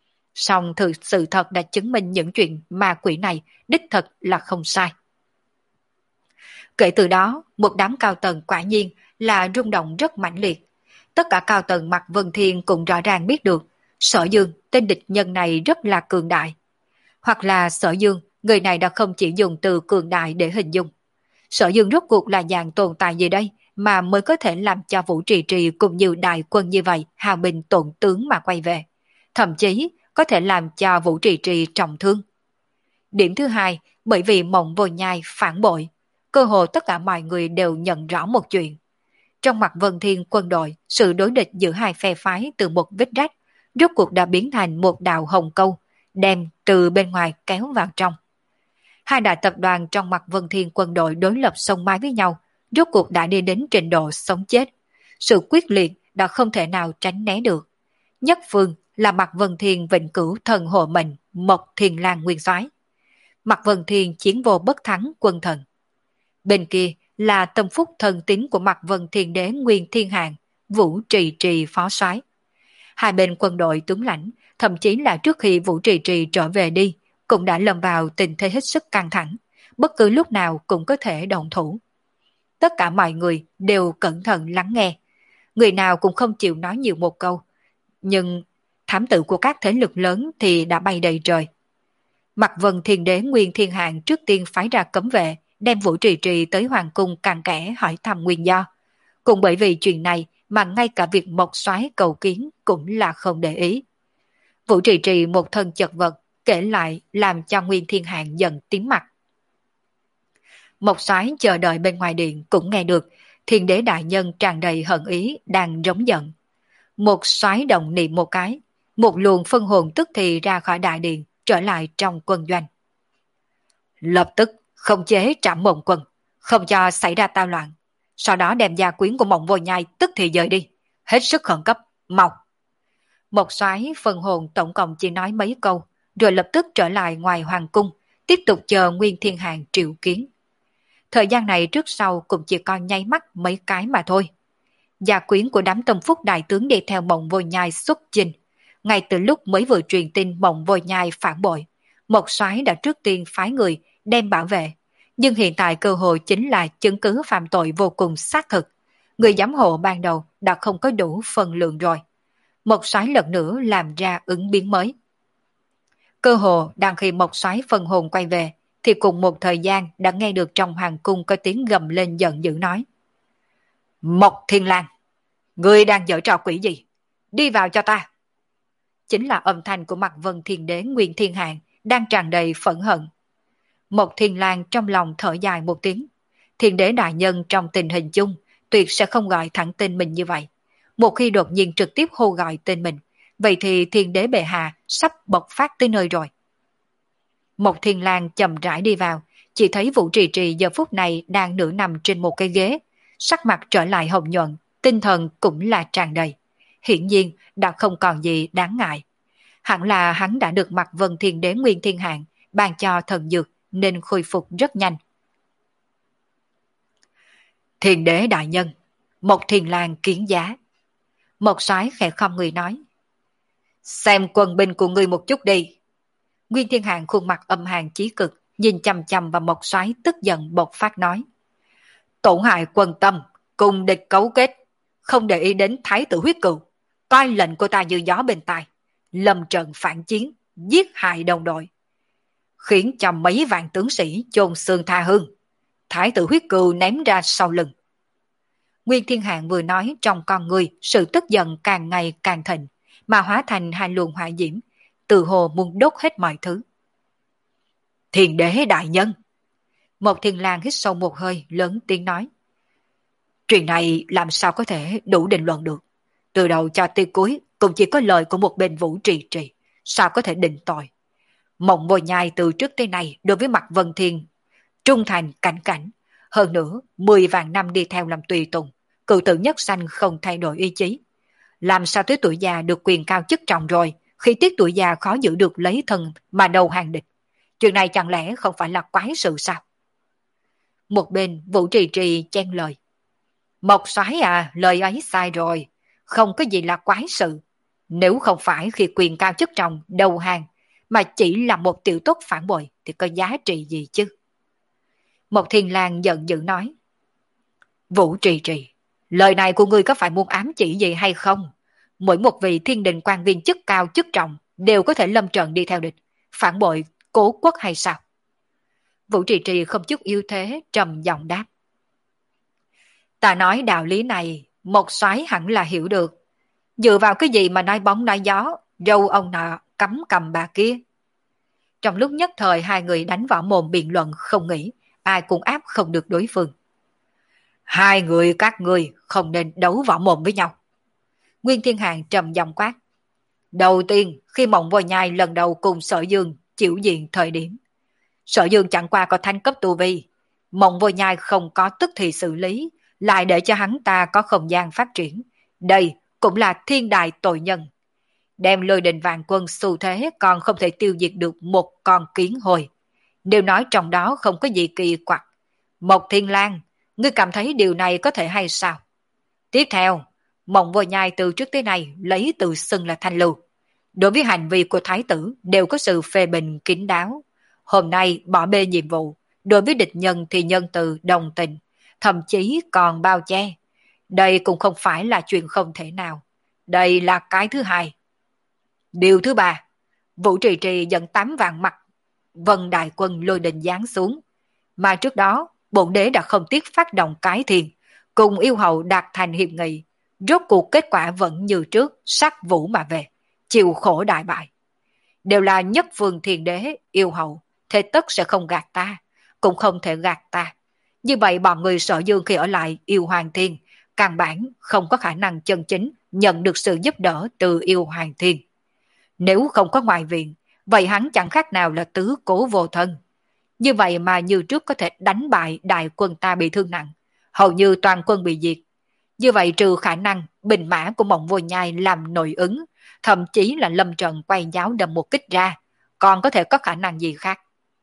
Song thực sự thật đã chứng minh những chuyện ma quỷ này đích thật là không sai. Kể từ đó, một đám cao tầng quả nhiên là rung động rất mãnh liệt. Tất cả cao tầng mặt Vân Thiên cũng rõ ràng biết được, Sở Dương, tên địch nhân này rất là cường đại. Hoặc là Sở Dương, người này đã không chỉ dùng từ cường đại để hình dung. Sở Dương rốt cuộc là dạng tồn tại gì đây mà mới có thể làm cho Vũ Trì Trì cùng nhiều đại quân như vậy hào bình tổn tướng mà quay về. Thậm chí có thể làm cho Vũ Trì Trì trọng thương. Điểm thứ hai, bởi vì Mộng Vô Nhai phản bội, cơ hồ tất cả mọi người đều nhận rõ một chuyện. Trong mặt Vân Thiên quân đội, sự đối địch giữa hai phe phái từ một vết rách, rốt cuộc đã biến thành một đạo hồng câu, đem từ bên ngoài kéo vào trong. Hai đại tập đoàn trong mặt Vân Thiên quân đội đối lập song mái với nhau, rốt cuộc đã đi đến trình độ sống chết. Sự quyết liệt đã không thể nào tránh né được. Nhất phương là mặt Vân Thiên vĩnh cửu thần hộ mệnh Mộc Thiền Lang nguyên soái, mặt Vân Thiên chiến vô bất thắng quân thần. Bên kia là tâm phúc thần tín của mặt Vân Thiên Đế Nguyên Thiên Hạng, Vũ Trì Trì phó soái. Hai bên quân đội tướng lãnh, thậm chí là trước khi Vũ Trì Trì trở về đi, cũng đã lâm vào tình thế hết sức căng thẳng, bất cứ lúc nào cũng có thể động thủ. Tất cả mọi người đều cẩn thận lắng nghe, người nào cũng không chịu nói nhiều một câu, nhưng thám tử của các thế lực lớn thì đã bay đầy trời. Mặt Vân Thiên Đế Nguyên Thiên Hạng trước tiên phái ra cấm vệ, đem Vũ Trì Trì tới hoàng cung càn kẽ hỏi thăm nguyên do. Cũng bởi vì chuyện này mà ngay cả việc Mộc soái cầu kiến cũng là không để ý. Vũ Trì Trì một thân chật vật, kể lại làm cho Nguyên Thiên Hạng giận tím mặt. Mộc soái chờ đợi bên ngoài điện cũng nghe được, Thiên Đế đại nhân tràn đầy hận ý đang rống giận. Một soái động niệm một cái, một luồng phân hồn tức thì ra khỏi đại điện, trở lại trong quân doanh. Lập tức khống chế Trảm Mộng Quân, không cho xảy ra tao loạn. Sau đó đem gia quyến của Mộng Vô Nhai tức thì dời đi, hết sức khẩn cấp, mau. Một soái phân hồn tổng cộng chỉ nói mấy câu, rồi lập tức trở lại ngoài hoàng cung, tiếp tục chờ Nguyên Thiên Hạng triệu kiến. Thời gian này trước sau cũng chỉ còn nháy mắt mấy cái mà thôi. Gia quyến của đám tâm phúc đại tướng đi theo Mộng Vô Nhai xuất chinh. Ngay từ lúc mới vừa truyền tin Mộng Vô Nhai phản bội, một soái đã trước tiên phái người đem bảo vệ. Nhưng hiện tại cơ hội chính là chứng cứ phạm tội vô cùng xác thực. Người giám hộ ban đầu đã không có đủ phần lượng rồi. Một soái lần nữa làm ra ứng biến mới. Cơ hồ đang khi một soái phần hồn quay về, thì cùng một thời gian đã nghe được trong hoàng cung có tiếng gầm lên giận dữ nói: Mộc Thiên Lang, ngươi đang giở trò quỷ gì? Đi vào cho ta! Chính là âm thanh của mặt Vân Thiên Đế Nguyên Thiên Hạng đang tràn đầy phẫn hận. Mộc Thiên Lang trong lòng thở dài một tiếng. Thiên Đế đại nhân trong tình hình chung tuyệt sẽ không gọi thẳng tên mình như vậy. Một khi đột nhiên trực tiếp hô gọi tên mình, vậy thì Thiên Đế bệ hạ sắp bộc phát tới nơi rồi. Mộc Thiên Lang chậm rãi đi vào, chỉ thấy Vũ Trì Trì giờ phút này đang nửa nằm trên một cái ghế, sắc mặt trở lại hồng nhuận, tinh thần cũng là tràn đầy. Hiển nhiên đã không còn gì đáng ngại. Hẳn là hắn đã được mặt Vân Thiên Đế Nguyên Thiên Hạng ban cho thần dược nên khôi phục rất nhanh. Thiên Đế đại nhân, Mộc Thiên Lang kiến giá. Một soái khẽ khom người nói: Xem quân binh của ngươi một chút đi. Nguyên Thiên Hạng khuôn mặt âm hàn chí cực, nhìn chằm chằm vào một soái tức giận bộc phát nói: Tổn hại quân tâm, cùng địch cấu kết, không để ý đến thái tử huyết cựu, coi lệnh của ta như gió bên tai, lâm trận phản chiến, giết hại đồng đội, khiến cho mấy vạn tướng sĩ chôn xương tha hương, thái tử huyết cựu ném ra sau lưng. Nguyên Thiên Hạng vừa nói, trong con người sự tức giận càng ngày càng thịnh, mà hóa thành hai luồng hỏa diễm, từ hồ muốn đốt hết mọi thứ. Thiên Đế đại nhân! Một Thiên Lang hít sâu một hơi, lớn tiếng nói: Chuyện này làm sao có thể đủ định luận được? Từ đầu cho tới cuối cũng chỉ có lời của một bên Vũ Trì Trì, sao có thể định tội? Mộng Vô Nhai từ trước tới nay đối với mặt Vân Thiên trung thành cảnh cảnh, hơn nữa mười vạn năm đi theo làm tùy tùng, cựu tử nhất sanh không thay đổi ý chí. Làm sao tới tuổi già được quyền cao chức trọng rồi, khi tiết tuổi già khó giữ được lấy thân mà đầu hàng địch? Chuyện này chẳng lẽ không phải là quái sự sao? Một bên Vũ Trì Trì chen lời: Mộc soái à, lời ấy sai rồi, không có gì là quái sự. Nếu không phải khi quyền cao chức trọng đầu hàng, mà chỉ là một tiểu tốt phản bội thì có giá trị gì chứ? Mộc Thiên Lang giận dữ nói. Vũ Trì Trì, lời này của ngươi có phải muốn ám chỉ gì hay không? Mỗi một vị thiên đình quan viên chức cao chức trọng đều có thể lâm trận đi theo địch, phản bội cố quốc hay sao? Vũ Trì Trì không chút yếu thế, trầm giọng đáp. Ta nói đạo lý này, một soái hẳn là hiểu được. Dựa vào cái gì mà nói bóng nói gió, râu ông nọ cắm cầm bà kia. Trong lúc nhất thời hai người đánh võ mồm biện luận không nghĩ, ai cũng áp không được đối phương. Hai người các ngươi không nên đấu võ mồm với nhau. Nguyên Thiên Hàng trầm giọng quát. Đầu tiên, khi Mộng Vô Nhai lần đầu cùng Sở Dương chịu diện thời điểm, Sở Dương chẳng qua có thánh cấp tu vi, Mộng Vô Nhai không có tức thì xử lý, lại để cho hắn ta có không gian phát triển. Đây cũng là thiên đại tội nhân. Đem Lôi Đình Vạn Quân xu thế còn không thể tiêu diệt được một con kiến hồi. Đều nói trong đó không có gì kỳ quặc. Mộc Thiên Lang, ngươi cảm thấy điều này có thể hay sao? Tiếp theo, Mộng Vô Nhai từ trước tới nay lấy tự xưng là thanh lưu. Đối với hành vi của thái tử đều có sự phê bình kín đáo. Hôm nay bỏ bê nhiệm vụ, đối với địch nhân thì nhân từ đồng tình, thậm chí còn bao che. Đây cũng không phải là chuyện không thể nào. Đây là cái thứ hai. Điều thứ ba, Vũ Trì Trì dẫn tám vạn mặt vân đại quân Lôi Đình giáng xuống. Mà trước đó, bổn đế đã không tiếc phát động cái thiền, cùng yêu hậu đạt thành hiệp nghị. Rốt cuộc kết quả vẫn như trước, sát vũ mà về, chịu khổ đại bại. Đều là nhất phương thiền đế, yêu hậu, thế tất sẽ không gạt ta, cũng không thể gạt ta. Như vậy bọn người Sở Dương khi ở lại yêu hoàng thiên, căn bản không có khả năng chân chính nhận được sự giúp đỡ từ yêu hoàng thiên. Nếu không có ngoại viện, vậy hắn chẳng khác nào là tứ cố vô thân. Như vậy mà như trước có thể đánh bại đại quân ta bị thương nặng, hầu như toàn quân bị diệt. Như vậy trừ khả năng bình mã của Mộng Vô Nhai làm nội ứng, thậm chí là lâm trận quay giáo đâm một kích ra, còn có thể có khả năng gì khác?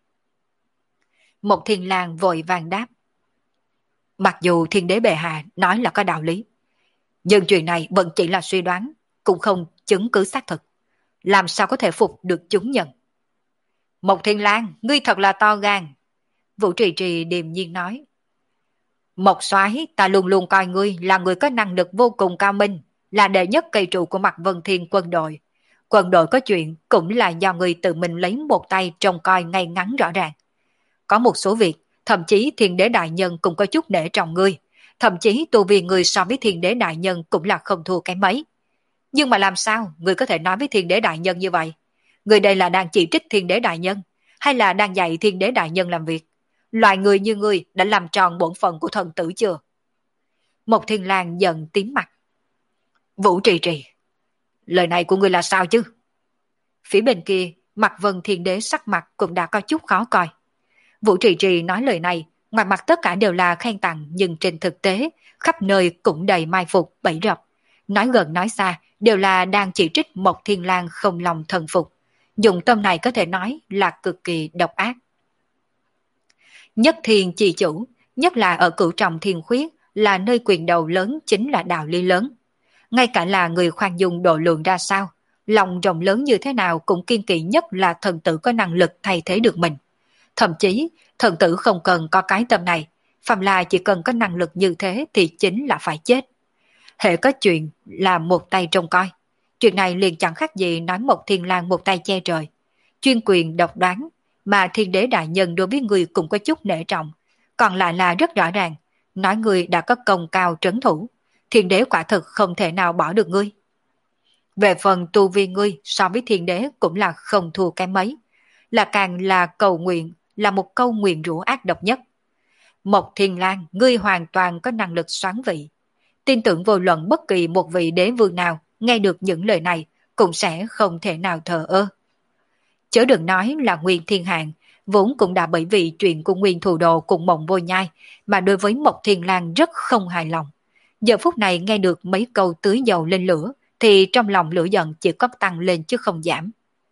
Một Thiên Lang vội vàng đáp. Mặc dù thiên đế bệ hạ nói là có đạo lý, nhưng chuyện này vẫn chỉ là suy đoán, cũng không chứng cứ xác thực. Làm sao có thể phục được chúng nhân? Một Thiên Lang, ngươi thật là to gan. Vũ Trì Trì điềm nhiên nói. Một soái, ta luôn luôn coi ngươi là người có năng lực vô cùng cao minh, là đệ nhất cây trụ của mặt Vân Thiên quân đội. Quân đội có chuyện cũng là do ngươi tự mình lấy một tay trông coi ngay ngắn rõ ràng. Có một số việc, thậm chí thiên đế đại nhân cũng có chút nể trọng ngươi, thậm chí tu vi ngươi so với thiên đế đại nhân cũng là không thua cái mấy. Nhưng mà làm sao ngươi có thể nói với thiên đế đại nhân như vậy? Ngươi đây là đang chỉ trích thiên đế đại nhân, hay là đang dạy thiên đế đại nhân làm việc? Loại người như ngươi đã làm tròn bổn phận của thần tử chưa? Một Thiên Lang giận tím mặt. Vũ Trì Trì, lời này của ngươi là sao chứ? Phía bên kia, mặt Vân Thiên Đế sắc mặt cũng đã có chút khó coi. Vũ Trì Trì nói lời này, ngoài mặt tất cả đều là khen tặng, nhưng trên thực tế, khắp nơi cũng đầy mai phục, bẫy rập. Nói gần nói xa, đều là đang chỉ trích Mộc Thiên Lang không lòng thần phục. Dùng tâm này có thể nói là cực kỳ độc ác. Nhất thiên chi chủ, nhất là ở cửu trọng thiên khuyết, là nơi quyền đầu lớn chính là đạo lý lớn. Ngay cả là người khoan dung độ lượng ra sao, lòng rộng lớn như thế nào cũng kiên kỵ nhất là thần tử có năng lực thay thế được mình. Thậm chí, thần tử không cần có cái tâm này, phàm là chỉ cần có năng lực như thế thì chính là phải chết. Hệ có chuyện là một tay trông coi. Chuyện này liền chẳng khác gì nói một Thiên Lang một tay che trời. Chuyên quyền độc đoán, mà thiên đế đại nhân đối với người cũng có chút nể trọng. Còn lại là rất rõ ràng, nói người đã có công cao trấn thủ. Thiên đế quả thực không thể nào bỏ được ngươi. Về phần tu vi ngươi so với thiên đế cũng là không thua cái mấy. Là càng là cầu nguyện, là một câu nguyền rủa ác độc nhất. Một Thiên Lang, ngươi hoàn toàn có năng lực soán vị. Tin tưởng vô luận bất kỳ một vị đế vương nào nghe được những lời này cũng sẽ không thể nào thờ ơ. Chớ đừng nói là Nguyên Thiên Hàng, vốn cũng đã bởi vì chuyện của Nguyên Thù Đồ cùng Mộng Vô Nhai mà đối với Mộc Thiên Lang rất không hài lòng. Giờ phút này nghe được mấy câu tưới dầu lên lửa thì trong lòng lửa giận chỉ có tăng lên chứ không giảm.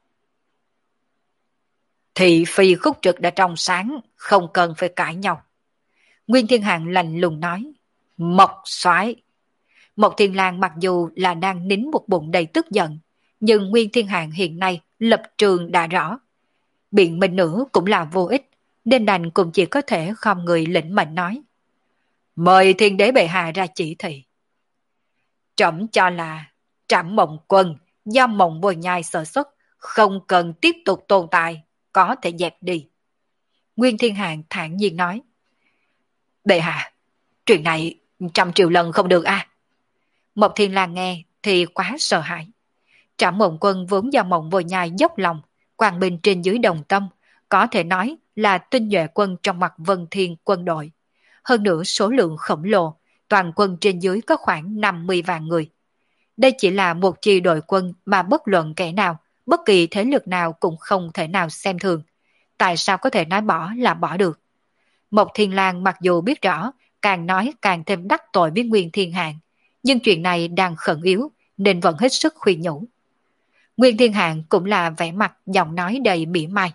Thị phi khúc trực đã trong sáng, không cần phải cãi nhau. Nguyên Thiên Hàng lạnh lùng nói. Mộc soái. Mộc Thiên Lang mặc dù là đang nín một bụng đầy tức giận, nhưng Nguyên Thiên Hàng hiện nay lập trường đã rõ. Biện minh nữa cũng là vô ích, nên đành cũng chỉ có thể khom người lĩnh mệnh nói. Mời thiên đế bệ hạ ra chỉ thị. Trẫm cho là Trảm Mộng Quân do Mộng Vô Nhai sở xuất, không cần tiếp tục tồn tại, có thể dẹp đi. Nguyên Thiên Hạng thản nhiên nói. Bệ hạ, chuyện này trăm triệu lần không được a. À? Mộc Thiên Lang nghe thì quá sợ hãi. Trảm Mộng Quân vốn do Mộng Vô Nhai dốc lòng, quang minh trên dưới đồng tâm, có thể nói là tinh nhuệ quân trong mặt Vân Thiên quân đội. Hơn nữa số lượng khổng lồ, toàn quân trên dưới có khoảng năm mươi vạn người. Đây chỉ là một chi đội quân mà bất luận kẻ nào, bất kỳ thế lực nào cũng không thể nào xem thường. Tại sao có thể nói bỏ là bỏ được? Mộc Thiên Lang mặc dù biết rõ, càng nói càng thêm đắc tội với Nguyên Thiên Hạng, nhưng chuyện này đang khẩn yếu nên vẫn hết sức khuyên nhủ. Nguyên Thiên Hạng cũng là vẻ mặt giọng nói đầy mỉa mai.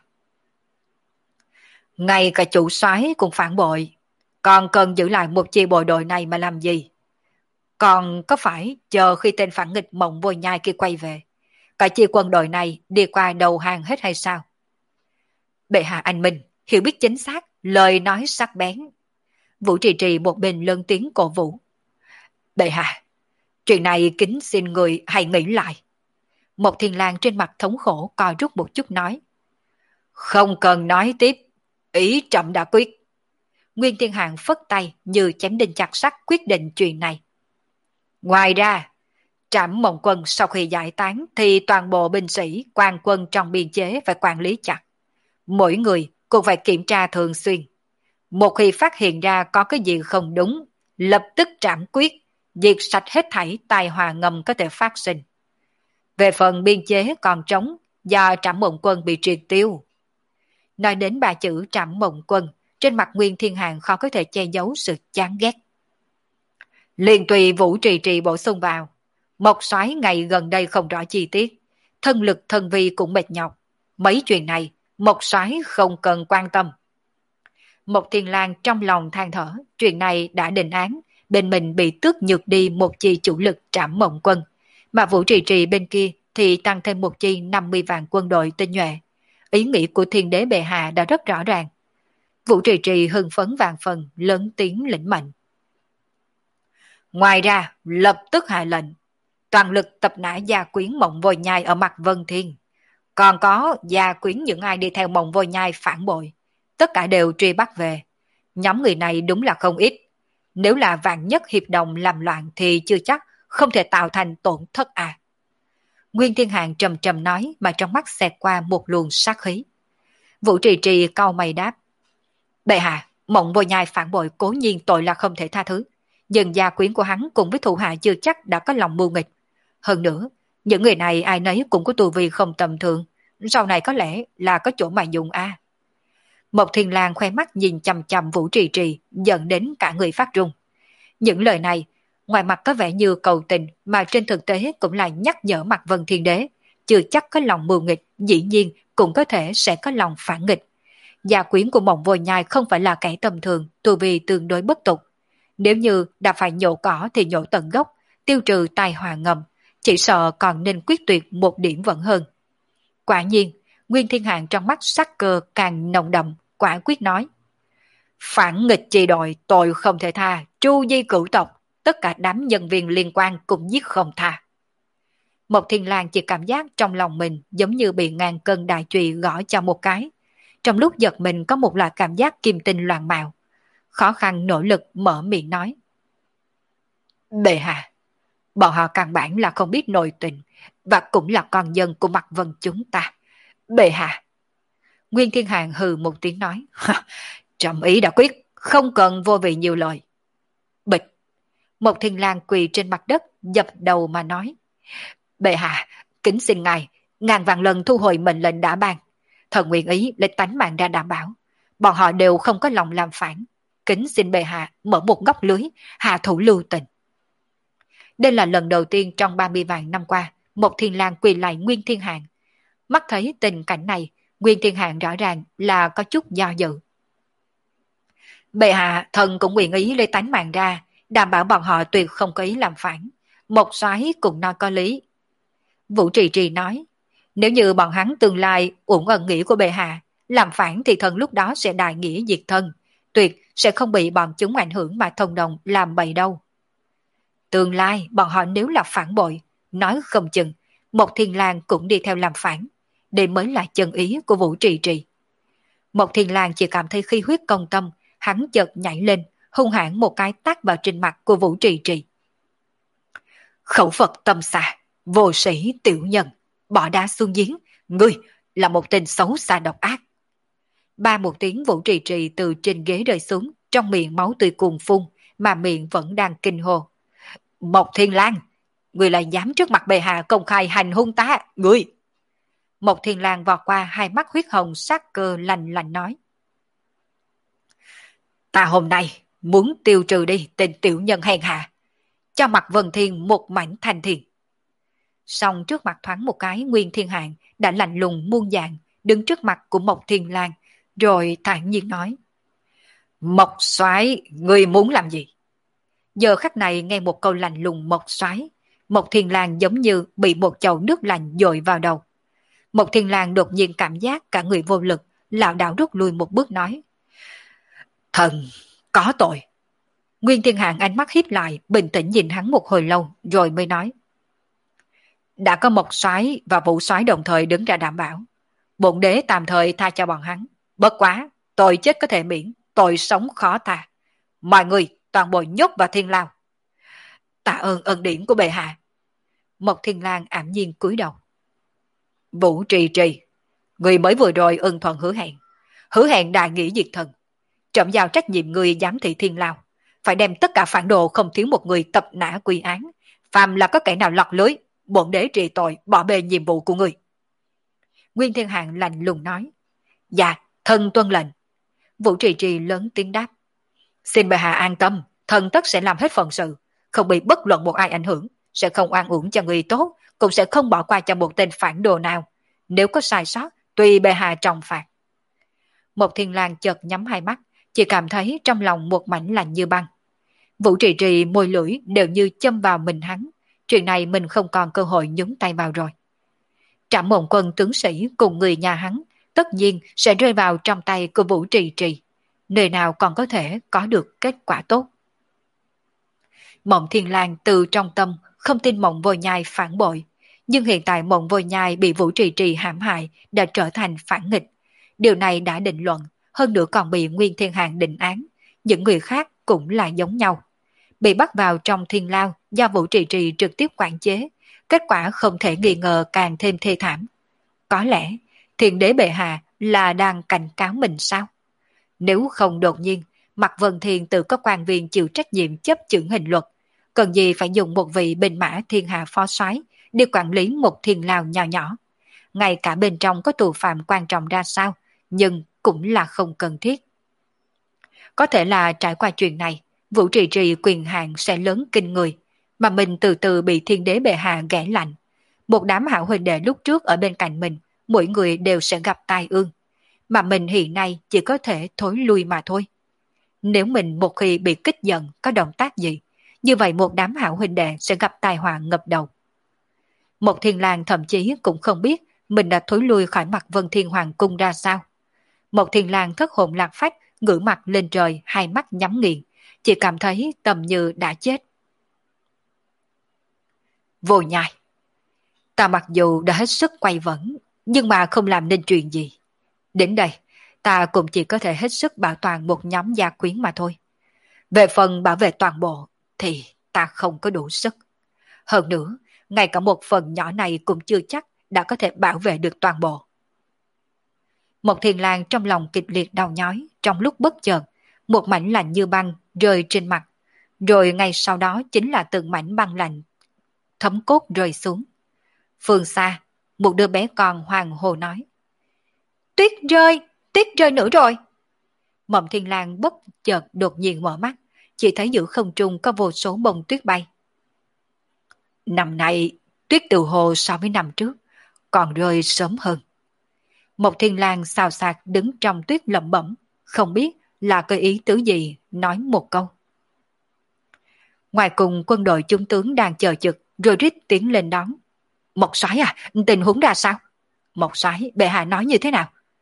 Ngay cả chủ soái cũng phản bội, còn cần giữ lại một chi bộ đội này mà làm gì? Còn có phải chờ khi tên phản nghịch Mộng Vô Nhai kia quay về, cả chi quân đội này đi qua đầu hàng hết hay sao? Bệ hạ anh minh, hiểu biết chính xác, lời nói sắc bén. Vũ Trì Trì một bên lớn tiếng cổ vũ. Bệ hạ, chuyện này kính xin người hãy nghĩ lại. Mộc Thiên Lang trên mặt thống khổ co rút một chút nói. Không cần nói tiếp, ý trẫm đã quyết. Nguyên Thiên Hạng phất tay như chém đinh chặt sắt quyết định chuyện này. Ngoài ra, Trảm Mộng Quân sau khi giải tán thì toàn bộ binh sĩ, quan quân trong biên chế phải quản lý chặt. Mỗi người cũng phải kiểm tra thường xuyên. Một khi phát hiện ra có cái gì không đúng, lập tức trảm quyết, diệt sạch hết thảy tai họa ngầm có thể phát sinh. Về phần biên chế còn trống, do Trảm Mộng Quân bị triệt tiêu. Nói đến ba chữ Trảm Mộng Quân, trên mặt Nguyên Thiên Hạng khó có thể che giấu sự chán ghét. Liền tùy Vũ Trì Trì bổ sung vào. Mộc soái ngày gần đây không rõ chi tiết, thân lực thân vi cũng mệt nhọc. Mấy chuyện này, Mộc soái không cần quan tâm. Mộc Thiên Lang trong lòng than thở, chuyện này đã định án, bên mình bị tước nhược đi một chi chủ lực Trảm Mộng Quân, mà Vũ Trì Trì bên kia thì tăng thêm một chi năm mươi vạn quân đội tinh nhuệ. Ý nghĩ của thiên đế bệ hạ đã rất rõ ràng. Vũ Trì Trì hưng phấn vạn phần, lớn tiếng lĩnh mệnh. Ngoài ra, lập tức hạ lệnh, toàn lực tập nã gia quyến Mộng Vô Nhai ở mặt Vân Thiên. Còn có gia quyến những ai đi theo Mộng Vô Nhai phản bội, tất cả đều truy bắt về. Nhóm người này đúng là không ít. Nếu là vạn nhất hiệp đồng làm loạn thì chưa chắc không thể tạo thành tổn thất à. Nguyên Thiên Hạng trầm trầm nói mà trong mắt xẹt qua một luồng sát khí. Vũ Trì Trì cau mày đáp. Bệ hạ, Mộng Vô Nhai phản bội cố nhiên tội là không thể tha thứ. Nhưng gia quyến của hắn cùng với thủ hạ chưa chắc đã có lòng mưu nghịch. Hơn nữa, những người này ai nấy cũng có tu vi không tầm thường. Sau này có lẽ là có chỗ mà dùng a. À. Mộc Thiên Lang khoe mắt nhìn chằm chằm Vũ Trì Trì, giận đến cả người phát run. Những lời này, ngoài mặt có vẻ như cầu tình mà trên thực tế cũng là nhắc nhở mặt Vân Thiên Đế. Chưa chắc có lòng mưu nghịch, dĩ nhiên cũng có thể sẽ có lòng phản nghịch. Gia quyến của Mộng Vô Nhai không phải là kẻ tầm thường, tu vi tương đối bất tục. Nếu như đã phải nhổ cỏ thì nhổ tận gốc, tiêu trừ tai họa ngầm, chỉ sợ còn nên quyết tuyệt một điểm vẫn hơn. Quả nhiên, Nguyên Thiên Hạng trong mắt sắc cơ càng nồng đậm, quả quyết nói. Phản nghịch chi đội tội không thể tha, tru di cửu tộc, tất cả đám nhân viên liên quan cũng giết không tha. Mộc Thiên Lang chỉ cảm giác trong lòng mình giống như bị ngàn cân đại chùy gõ cho một cái. Trong lúc giật mình có một loại cảm giác kim tinh loạn mạo. Khó khăn nỗ lực mở miệng nói. Bệ hạ, bọn họ căn bản là không biết nội tình và cũng là con dân của mặt Vân chúng ta. Bệ hạ. Nguyên Thiên Hạng hừ một tiếng nói. Trẫm ý đã quyết, không cần vô vị nhiều lời. Bịch. Mộc Thiên Lang quỳ trên mặt đất, dập đầu mà nói. Bệ hạ, kính xin ngài, ngàn vạn lần thu hồi mệnh lệnh đã ban. Thần nguyện ý lấy tánh mạng ra đảm bảo. Bọn họ đều không có lòng làm phản. Kính xin bệ hạ mở một góc lưới, hạ thủ lưu tình. Đây là lần đầu tiên trong ba mươi vạn năm qua, Mộc Thiên Lang quỳ lại Nguyên Thiên Hạng. Mắt thấy tình cảnh này, Nguyên Thiên Hạng rõ ràng là có chút do dự. Bệ hạ, thần cũng nguyện ý lấy tánh mạng ra, đảm bảo bọn họ tuyệt không có ý làm phản. Mộc soái cũng nói có lý. Vũ Trì Trì nói, nếu như bọn hắn tương lai ủng ẩn nghĩ của bệ hạ, Làm phản thì thần lúc đó sẽ đại nghĩa diệt thân, tuyệt sẽ không bị bọn chúng ảnh hưởng mà thông đồng làm bậy đâu. Tương lai bọn họ nếu là phản bội, nói không chừng, Mộc Thiên Lang cũng đi theo làm phản. Đây mới là chân ý của Vũ Trì Trì. Mộc Thiên Lang chỉ cảm thấy khí huyết công tâm, hắn chợt nhảy lên, hung hãn một cái tát vào trên mặt của Vũ Trì Trì. Khẩu Phật tâm xà, vô sĩ tiểu nhân, bỏ đá xuống giếng, ngươi là một tên xấu xa độc ác. Ba một tiếng Vũ Trì Trì từ trên ghế rơi xuống, trong miệng máu tươi cuồn phun, mà miệng vẫn đang kinh hô. Mộc Thiên Lang, ngươi lại dám trước mặt bệ hạ công khai hành hung ta, ngươi! Mộc Thiên Lang vọt qua, hai mắt huyết hồng sát cơ lạnh lạnh nói. Ta hôm nay muốn tiêu trừ đi tên tiểu nhân hèn hạ, cho mặt Vân Thiên một mảnh thanh thiền. Xong trước mặt thoáng một cái, Nguyên Thiên Hạng đã lạnh lùng muôn dạng, đứng trước mặt của Mộc Thiên Lang, rồi thản nhiên nói. Mộc Soái, ngươi muốn làm gì? Giờ khắc này nghe một câu lạnh lùng Mộc Soái, Mộc Thiên Lang giống như bị một chậu nước lạnh dội vào đầu. Mộc Thiên Lang đột nhiên cảm giác cả người vô lực, lảo đảo rút lui một bước nói. Thần, có tội. Nguyên Thiên Hạng ánh mắt híp lại, bình tĩnh nhìn hắn một hồi lâu, rồi mới nói. Đã có Mộc Soái và Vũ Soái đồng thời đứng ra đảm bảo, bổn đế tạm thời tha cho bọn hắn. Bất quá, tội chết có thể miễn, tội sống khó tha. Mọi người toàn bộ nhốt vào thiên lao. Tạ ơn ân điển của bệ hạ. Mộc Thiên Lang ảm nhiên cúi đầu. Vũ Trì Trì, người mới vừa rồi ân thuận hứa hẹn, hứa hẹn đại nghĩa diệt thần. Trẫm giao trách nhiệm người giám thị thiên lao, phải đem tất cả phản đồ không thiếu một người tập nã quy án. Phàm là có kẻ nào lọt lưới, bổn đế trị tội bỏ bê nhiệm vụ của người. Nguyên Thiên Hạng lạnh lùng nói. Dạ, thần tuân lệnh. Vũ Trì Trì lớn tiếng đáp. Xin bệ hạ an tâm, thần tất sẽ làm hết phận sự, không bị bất luận một ai ảnh hưởng, sẽ không oan uổng cho người tốt, cũng sẽ không bỏ qua cho một tên phản đồ nào. Nếu có sai sót, tùy bệ hạ trọng phạt. Mộc Thiên Lang chợt nhắm hai mắt, chỉ cảm thấy trong lòng một mảnh lạnh như băng. Vũ Trì Trì môi lưỡi đều như châm vào mình hắn, chuyện này mình không còn cơ hội nhúng tay vào rồi. Trảm Mộng Quân tướng sĩ cùng người nhà hắn tất nhiên sẽ rơi vào trong tay của Vũ Trì Trì, nơi nào còn có thể có được kết quả tốt. Mộng Thiên Lang từ trong tâm không tin Mộng Vô Nhai phản bội, nhưng hiện tại Mộng Vô Nhai bị Vũ Trì Trì hãm hại đã trở thành phản nghịch. Điều này đã định luận, hơn nữa còn bị Nguyên Thiên Hạng định án, những người khác cũng là giống nhau. Bị bắt vào trong thiên lao do Vũ Trì Trì trực tiếp quản chế, kết quả không thể nghi ngờ càng thêm thê thảm. Có lẽ Thiên Đế bệ hạ là đang cảnh cáo mình sao? Nếu không đột nhiên, Mạc Vân Thiên tự có quan viên chịu trách nhiệm chấp chưởng hình luật, cần gì phải dùng một vị binh mã thiên hạ phó soái đi quản lý một thiên lao nhỏ nhỏ. Ngay cả bên trong có tù phạm quan trọng ra sao, nhưng cũng là không cần thiết. Có thể là trải qua chuyện này, Vũ Trì Trì quyền hạn sẽ lớn kinh người, mà mình từ từ bị Thiên Đế bệ hạ ghẻ lạnh. Một đám hảo huynh đệ lúc trước ở bên cạnh mình, mỗi người đều sẽ gặp tai ương, mà mình hiện nay chỉ có thể thối lui mà thôi. Nếu mình một khi bị kích giận có động tác gì, như vậy một đám hảo huynh đệ sẽ gặp tai họa ngập đầu. Một Thiên Lang thậm chí cũng không biết mình đã thối lui khỏi mặt Vân Thiên Hoàng cung ra sao. Một Thiên Lang thất hồn lạc phách, ngửa mặt lên trời, hai mắt nhắm nghiền, chỉ cảm thấy tầm như đã chết. Vô Nhai, ta mặc dù đã hết sức quay vẩn, nhưng mà không làm nên chuyện gì. Đến đây, ta cũng chỉ có thể hết sức bảo toàn một nhóm gia quyến mà thôi. Về phần bảo vệ toàn bộ, thì ta không có đủ sức. Hơn nữa, ngay cả một phần nhỏ này cũng chưa chắc đã có thể bảo vệ được toàn bộ. Một Thiên Lang trong lòng kịch liệt đau nhói, trong lúc bất chợt, một mảnh lạnh như băng rơi trên mặt, rồi ngay sau đó chính là từng mảnh băng lạnh thấm cốt rơi xuống. Phương xa, một đứa bé con hoàng hồ nói. Tuyết rơi, tuyết rơi nữa rồi. Mộng Thiên Lang bất chợt đột nhiên mở mắt, chỉ thấy giữa không trung có vô số bông tuyết bay. Năm nay, tuyết từ hồ so với năm trước, còn rơi sớm hơn. Mộc Thiên Lang xào xạc đứng trong tuyết lẩm bẩm, không biết là cái ý tứ gì, nói một câu. Ngoài cùng quân đội trung tướng đang chờ trực, rồi rít tiến lên đón. Mộc soái à, tình huống ra sao? Mộc soái, bệ hạ nói như thế nào?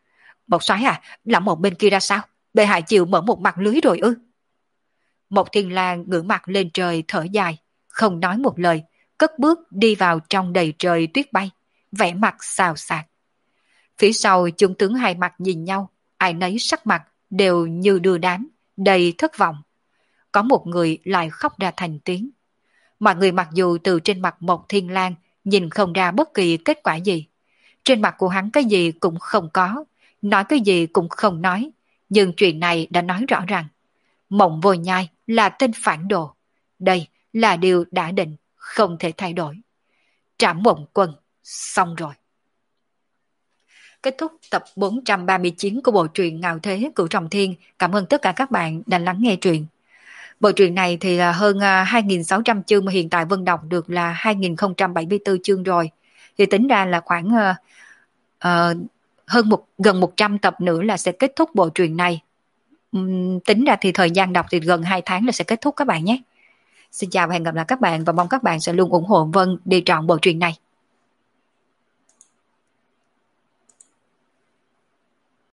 Một soái à, lão một bên kia ra sao? Bệ hạ chịu mở một mặt lưới rồi ư? Một Thiên Lang ngửa mặt lên trời thở dài, không nói một lời, cất bước đi vào trong đầy trời tuyết bay, vẻ mặt xào xạc. Phía sau chúng tướng hai mặt nhìn nhau, ai nấy sắc mặt đều như đưa đám, đầy thất vọng. Có một người lại khóc ra thành tiếng. Mọi người mặc dù từ trên mặt một Thiên Lang nhìn không ra bất kỳ kết quả gì. Trên mặt của hắn cái gì cũng không có, nói cái gì cũng không nói, nhưng chuyện này đã nói rõ ràng. Mộng Vô Nhai là tên phản đồ. Đây là điều đã định, không thể thay đổi. Trảm Mộng Quân, xong rồi. Kết thúc tập bốn trăm ba mươi chín của bộ truyện Ngạo Thế Cửu Trọng Thiên. Cảm ơn tất cả các bạn đã lắng nghe truyện. Bộ truyện này thì là hơn hai nghìn sáu trăm chương mà hiện tại Vân đọc được là hai nghìn không trăm bảy mươi tư chương rồi. Thì tính ra là khoảng uh, uh, hơn một gần một trăm tập nữa là sẽ kết thúc bộ truyện này. Um, tính ra thì thời gian đọc thì gần hai tháng là sẽ kết thúc các bạn nhé. Xin chào và hẹn gặp lại các bạn và mong các bạn sẽ luôn ủng hộ Vân đi trọn bộ truyện này.